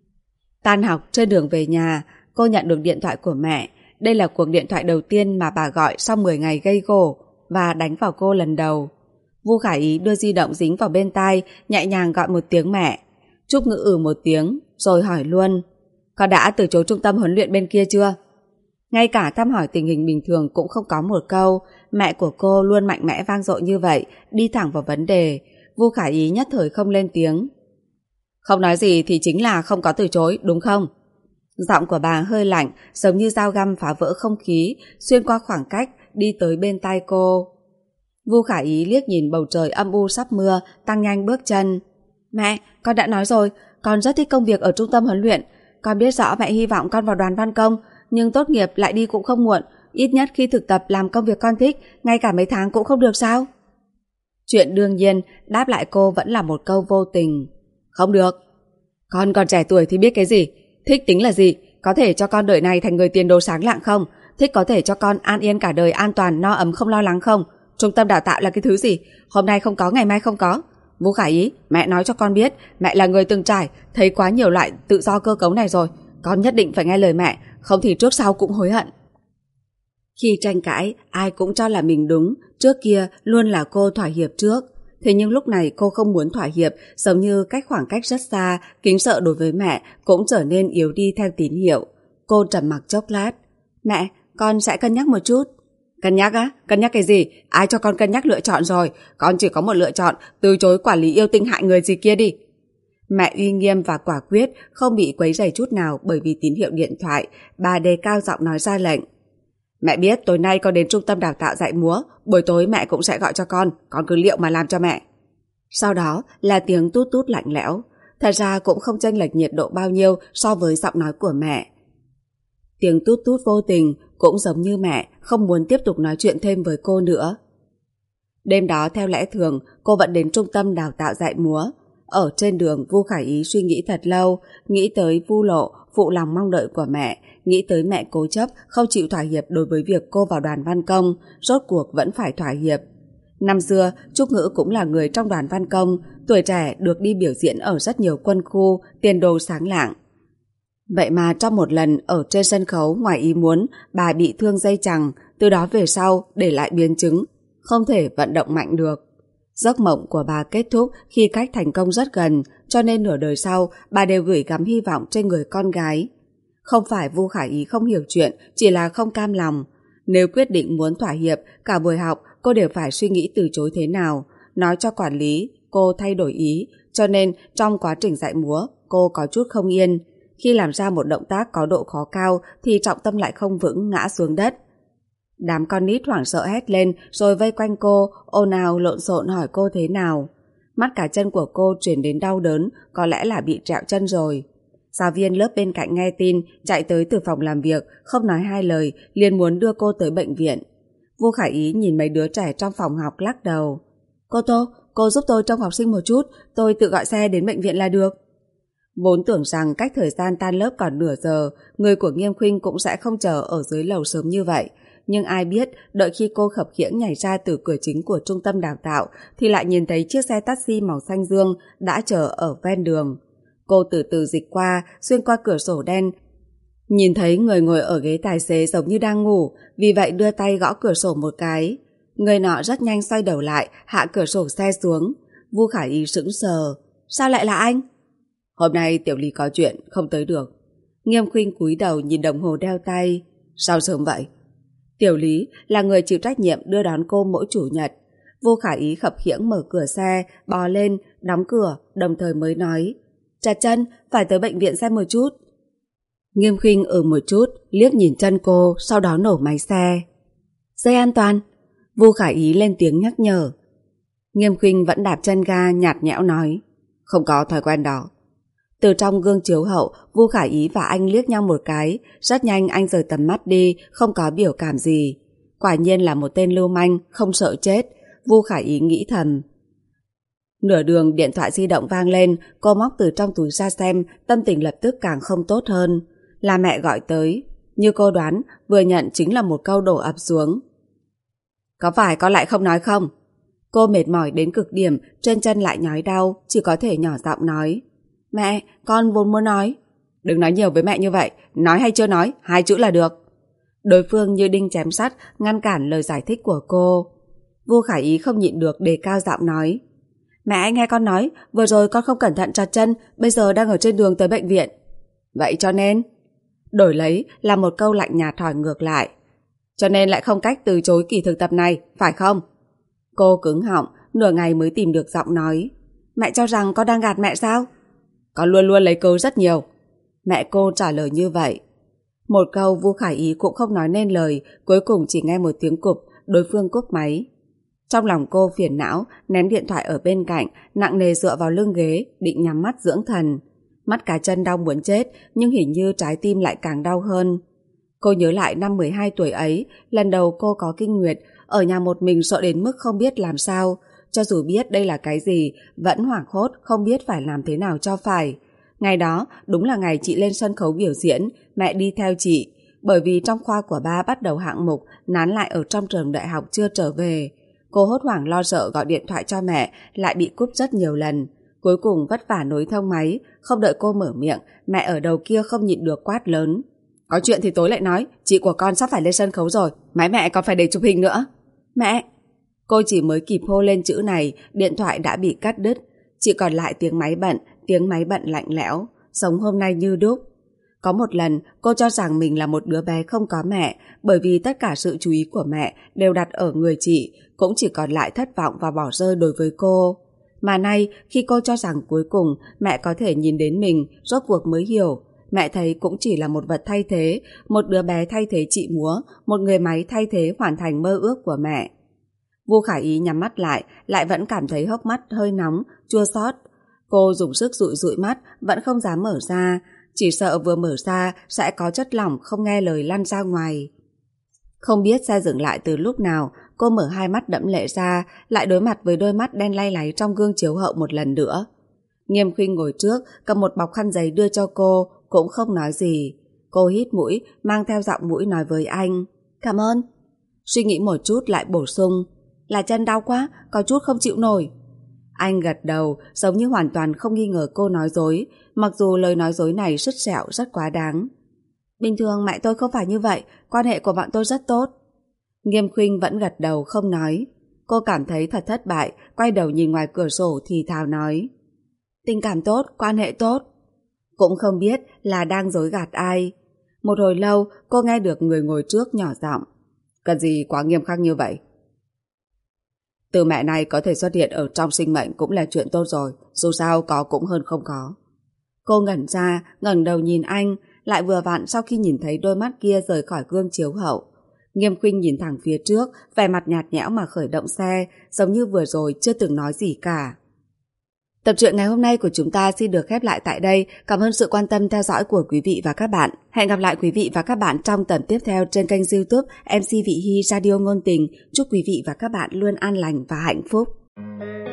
Tan học trên đường về nhà, cô nhận được điện thoại của mẹ. Đây là cuộc điện thoại đầu tiên mà bà gọi sau mười ngày gây gổ và đánh vào cô lần đầu. Vu Khải Ý đưa di động dính vào bên tai, nhẹ nhàng gọi một tiếng mẹ. Trúc Ngữ ừ một tiếng, rồi hỏi luôn: Con đã từ chối trung tâm huấn luyện bên kia chưa? Ngay cả thăm hỏi tình hình bình thường cũng không có một câu. Mẹ của cô luôn mạnh mẽ vang dội như vậy, đi thẳng vào vấn đề. Vu Khải Ý nhất thời không lên tiếng. Không nói gì thì chính là không có từ chối, đúng không? Giọng của bà hơi lạnh, giống như dao găm phá vỡ không khí, xuyên qua khoảng cách, đi tới bên tai cô. Vu Khải Ý liếc nhìn bầu trời âm u sắp mưa, tăng nhanh bước chân. Mẹ, con đã nói rồi, con rất thích công việc ở trung tâm huấn luyện. Con biết rõ mẹ hy vọng con vào đoàn văn công, nhưng tốt nghiệp lại đi cũng không muộn. Ít nhất khi thực tập làm công việc con thích, ngay cả mấy tháng cũng không được sao? Chuyện đương nhiên, đáp lại cô vẫn là một câu vô tình. Không được. Con còn trẻ tuổi thì biết cái gì? Thích tính là gì? Có thể cho con đời này thành người tiền đồ sáng lạng không? Thích có thể cho con an yên cả đời, an toàn, no ấm không lo lắng không? Trung tâm đào tạo là cái thứ gì? Hôm nay không có, ngày mai không có. Vu Khải Ý, mẹ nói cho con biết, mẹ là người từng trải, thấy quá nhiều loại tự do cơ cấu này rồi. Con nhất định phải nghe lời mẹ, không thì trước sau cũng hối hận. Khi tranh cãi, ai cũng cho là mình đúng, trước kia luôn là cô thỏa hiệp trước. Thế nhưng lúc này cô không muốn thỏa hiệp, giống như cách khoảng cách rất xa, kính sợ đối với mẹ cũng trở nên yếu đi theo tín hiệu. Cô trầm mặc chốc lát. Mẹ, con sẽ cân nhắc một chút. Cân nhắc á? Cân nhắc cái gì? Ai cho con cân nhắc lựa chọn rồi? Con chỉ có một lựa chọn, từ chối quản lý yêu tinh hại người gì kia đi. Mẹ uy nghiêm và quả quyết, không bị quấy rầy chút nào bởi vì tín hiệu điện thoại. Bà đề cao giọng nói ra lệnh. Mẹ biết tối nay con đến trung tâm đào tạo dạy múa, buổi tối mẹ cũng sẽ gọi cho con, con cứ liệu mà làm cho mẹ. Sau đó là tiếng tút tút lạnh lẽo, thật ra cũng không chênh lệch nhiệt độ bao nhiêu so với giọng nói của mẹ. Tiếng tút tút vô tình cũng giống như mẹ không muốn tiếp tục nói chuyện thêm với cô nữa. Đêm đó theo lẽ thường cô vẫn đến trung tâm đào tạo dạy múa. Ở trên đường Vu Khải Ý suy nghĩ thật lâu, nghĩ tới Vu Lộ phụ lòng mong đợi của mẹ, nghĩ tới mẹ cố chấp không chịu thỏa hiệp đối với việc cô vào đoàn văn công, rốt cuộc vẫn phải thỏa hiệp. Năm xưa, Trúc Ngữ cũng là người trong đoàn văn công, tuổi trẻ được đi biểu diễn ở rất nhiều quân khu, tiền đồ sáng lạng. Vậy mà trong một lần ở trên sân khấu ngoài ý muốn, bà bị thương dây chằng, từ đó về sau để lại biến chứng, không thể vận động mạnh được. Giấc mộng của bà kết thúc khi cách thành công rất gần, cho nên nửa đời sau bà đều gửi gắm hy vọng trên người con gái. Không phải Vu Khải Ý không hiểu chuyện, chỉ là không cam lòng. Nếu quyết định muốn thỏa hiệp, cả buổi học cô đều phải suy nghĩ từ chối thế nào. Nói cho quản lý, cô thay đổi ý, cho nên trong quá trình dạy múa, cô có chút không yên. Khi làm ra một động tác có độ khó cao thì trọng tâm lại không vững, ngã xuống đất. Đám con nít hoảng sợ hét lên rồi vây quanh cô, ồn ào lộn xộn hỏi cô thế nào. Mắt cả chân của cô chuyển đến đau đớn, có lẽ là bị trẹo chân rồi. Giáo viên lớp bên cạnh nghe tin, chạy tới từ phòng làm việc, không nói hai lời, liền muốn đưa cô tới bệnh viện. Vu Khải Ý nhìn mấy đứa trẻ trong phòng học lắc đầu. Cô Tô, cô giúp tôi trông học sinh một chút, tôi tự gọi xe đến bệnh viện là được. Vốn tưởng rằng cách thời gian tan lớp còn nửa giờ, người của Nghiêm Khuynh cũng sẽ không chờ ở dưới lầu sớm như vậy. Nhưng ai biết, đợi khi cô khập khiễng nhảy ra từ cửa chính của trung tâm đào tạo thì lại nhìn thấy chiếc xe taxi màu xanh dương đã chờ ở ven đường. Cô từ từ dịch qua, xuyên qua cửa sổ đen, nhìn thấy người ngồi ở ghế tài xế giống như đang ngủ, vì vậy đưa tay gõ cửa sổ một cái. Người nọ rất nhanh xoay đầu lại, hạ cửa sổ xe xuống. Vu Khải Ý sững sờ. Sao lại là anh? Hôm nay Tiểu Lý có chuyện, không tới được. Nghiêm Khuynh cúi đầu nhìn đồng hồ đeo tay. Sao sớm vậy? Tiểu Lý là người chịu trách nhiệm đưa đón cô mỗi chủ nhật. Vu Khải Ý khập khiễng mở cửa xe, bò lên, đóng cửa, đồng thời mới nói. Chặt chân, phải tới bệnh viện xem một chút. Nghiêm Khuynh ừ một chút, liếc nhìn chân cô, sau đó nổ máy xe. Dây an toàn. Vu Khải Ý lên tiếng nhắc nhở. Nghiêm Khuynh vẫn đạp chân ga, nhạt nhẽo nói. Không có thói quen đó. Từ trong gương chiếu hậu, Vu Khải Ý và anh liếc nhau một cái, rất nhanh anh rời tầm mắt đi, không có biểu cảm gì. Quả nhiên là một tên lưu manh, không sợ chết, Vu Khải Ý nghĩ thầm. Nửa đường điện thoại di động vang lên, cô móc từ trong túi ra xem, tâm tình lập tức càng không tốt hơn. Là mẹ gọi tới, như cô đoán, vừa nhận chính là một câu đổ ập xuống. Có phải con lại không nói không? Cô mệt mỏi đến cực điểm, trên chân lại nhói đau, chỉ có thể nhỏ giọng nói. Mẹ, con vốn muốn nói. Đừng nói nhiều với mẹ như vậy, nói hay chưa nói, hai chữ là được. Đối phương như đinh chém sắt, ngăn cản lời giải thích của cô. Vu Khải Ý không nhịn được đề cao giọng nói. Mẹ nghe con nói, vừa rồi con không cẩn thận trật chân, bây giờ đang ở trên đường tới bệnh viện. Vậy cho nên? Đổi lấy là một câu lạnh nhạt hỏi ngược lại. Cho nên lại không cách từ chối kỳ thực tập này, phải không? Cô cứng họng, nửa ngày mới tìm được giọng nói. Mẹ cho rằng con đang gạt mẹ sao? Con luôn luôn lấy cớ rất nhiều. Mẹ cô trả lời như vậy. Một câu Vu Khải Ý cũng không nói nên lời, cuối cùng chỉ nghe một tiếng cụp, đối phương cúp máy. Trong lòng cô phiền não, ném điện thoại ở bên cạnh, nặng nề dựa vào lưng ghế, định nhắm mắt dưỡng thần. Mắt cá chân đau muốn chết, nhưng hình như trái tim lại càng đau hơn. Cô nhớ lại năm mười hai tuổi ấy, lần đầu cô có kinh nguyệt, ở nhà một mình sợ đến mức không biết làm sao. Cho dù biết đây là cái gì, vẫn hoảng hốt, không biết phải làm thế nào cho phải. Ngày đó, đúng là ngày chị lên sân khấu biểu diễn, mẹ đi theo chị. Bởi vì trong khoa của ba bắt đầu hạng mục, nán lại ở trong trường đại học chưa trở về. Cô hốt hoảng lo sợ gọi điện thoại cho mẹ, lại bị cúp rất nhiều lần. Cuối cùng vất vả nối thông máy, không đợi cô mở miệng, mẹ ở đầu kia không nhịn được quát lớn. Có chuyện thì tối lại nói, chị của con sắp phải lên sân khấu rồi, máy mẹ còn phải để chụp hình nữa. Mẹ! Cô chỉ mới kịp hô lên chữ này, điện thoại đã bị cắt đứt. Chỉ còn lại tiếng máy bận, tiếng máy bận lạnh lẽo, sống hôm nay như đúc. Có một lần, cô cho rằng mình là một đứa bé không có mẹ, bởi vì tất cả sự chú ý của mẹ đều đặt ở người chị, cũng chỉ còn lại thất vọng và bỏ rơi đối với cô. Mà nay, khi cô cho rằng cuối cùng mẹ có thể nhìn đến mình, rốt cuộc mới hiểu, mẹ thấy cũng chỉ là một vật thay thế, một đứa bé thay thế chị múa, một người máy thay thế hoàn thành mơ ước của mẹ. Vu Khả Ý nhắm mắt lại, lại vẫn cảm thấy hốc mắt hơi nóng, chua xót. Cô dùng sức dụi dụi mắt, vẫn không dám mở ra, chỉ sợ vừa mở ra sẽ có chất lỏng không nghe lời lăn ra ngoài. Không biết xe dừng lại từ lúc nào, cô mở hai mắt đẫm lệ ra, lại đối mặt với đôi mắt đen lay láy trong gương chiếu hậu một lần nữa. Nghiêm Khuynh ngồi trước, cầm một bọc khăn giấy đưa cho cô, cũng không nói gì. Cô hít mũi, mang theo giọng mũi nói với anh, cảm ơn. Suy nghĩ một chút lại bổ sung, là chân đau quá, có chút không chịu nổi. Anh gật đầu, giống như hoàn toàn không nghi ngờ cô nói dối, mặc dù lời nói dối này sứt sẹo rất quá đáng. Bình thường mẹ tôi không phải như vậy, quan hệ của bọn tôi rất tốt. Nghiêm Khuynh vẫn gật đầu không nói. Cô cảm thấy thật thất bại, quay đầu nhìn ngoài cửa sổ thì thào nói, tình cảm tốt, quan hệ tốt. Cũng không biết là đang dối gạt ai. Một hồi lâu cô nghe được người ngồi trước nhỏ giọng, cần gì quá nghiêm khắc như vậy. Từ mẹ này có thể xuất hiện ở trong sinh mệnh cũng là chuyện tốt rồi, dù sao có cũng hơn không có. Cô ngẩn ra, ngẩng đầu nhìn anh, lại vừa vặn sau khi nhìn thấy đôi mắt kia rời khỏi gương chiếu hậu. Nghiêm Khuynh nhìn thẳng phía trước, vẻ mặt nhạt nhẽo mà khởi động xe, giống như vừa rồi chưa từng nói gì cả. Tập truyện ngày hôm nay của chúng ta xin được khép lại tại đây. Cảm ơn sự quan tâm theo dõi của quý vị và các bạn. Hẹn gặp lại quý vị và các bạn trong tập tiếp theo trên kênh YouTube em xê Vị Hy Radio Ngôn Tình. Chúc quý vị và các bạn luôn an lành và hạnh phúc.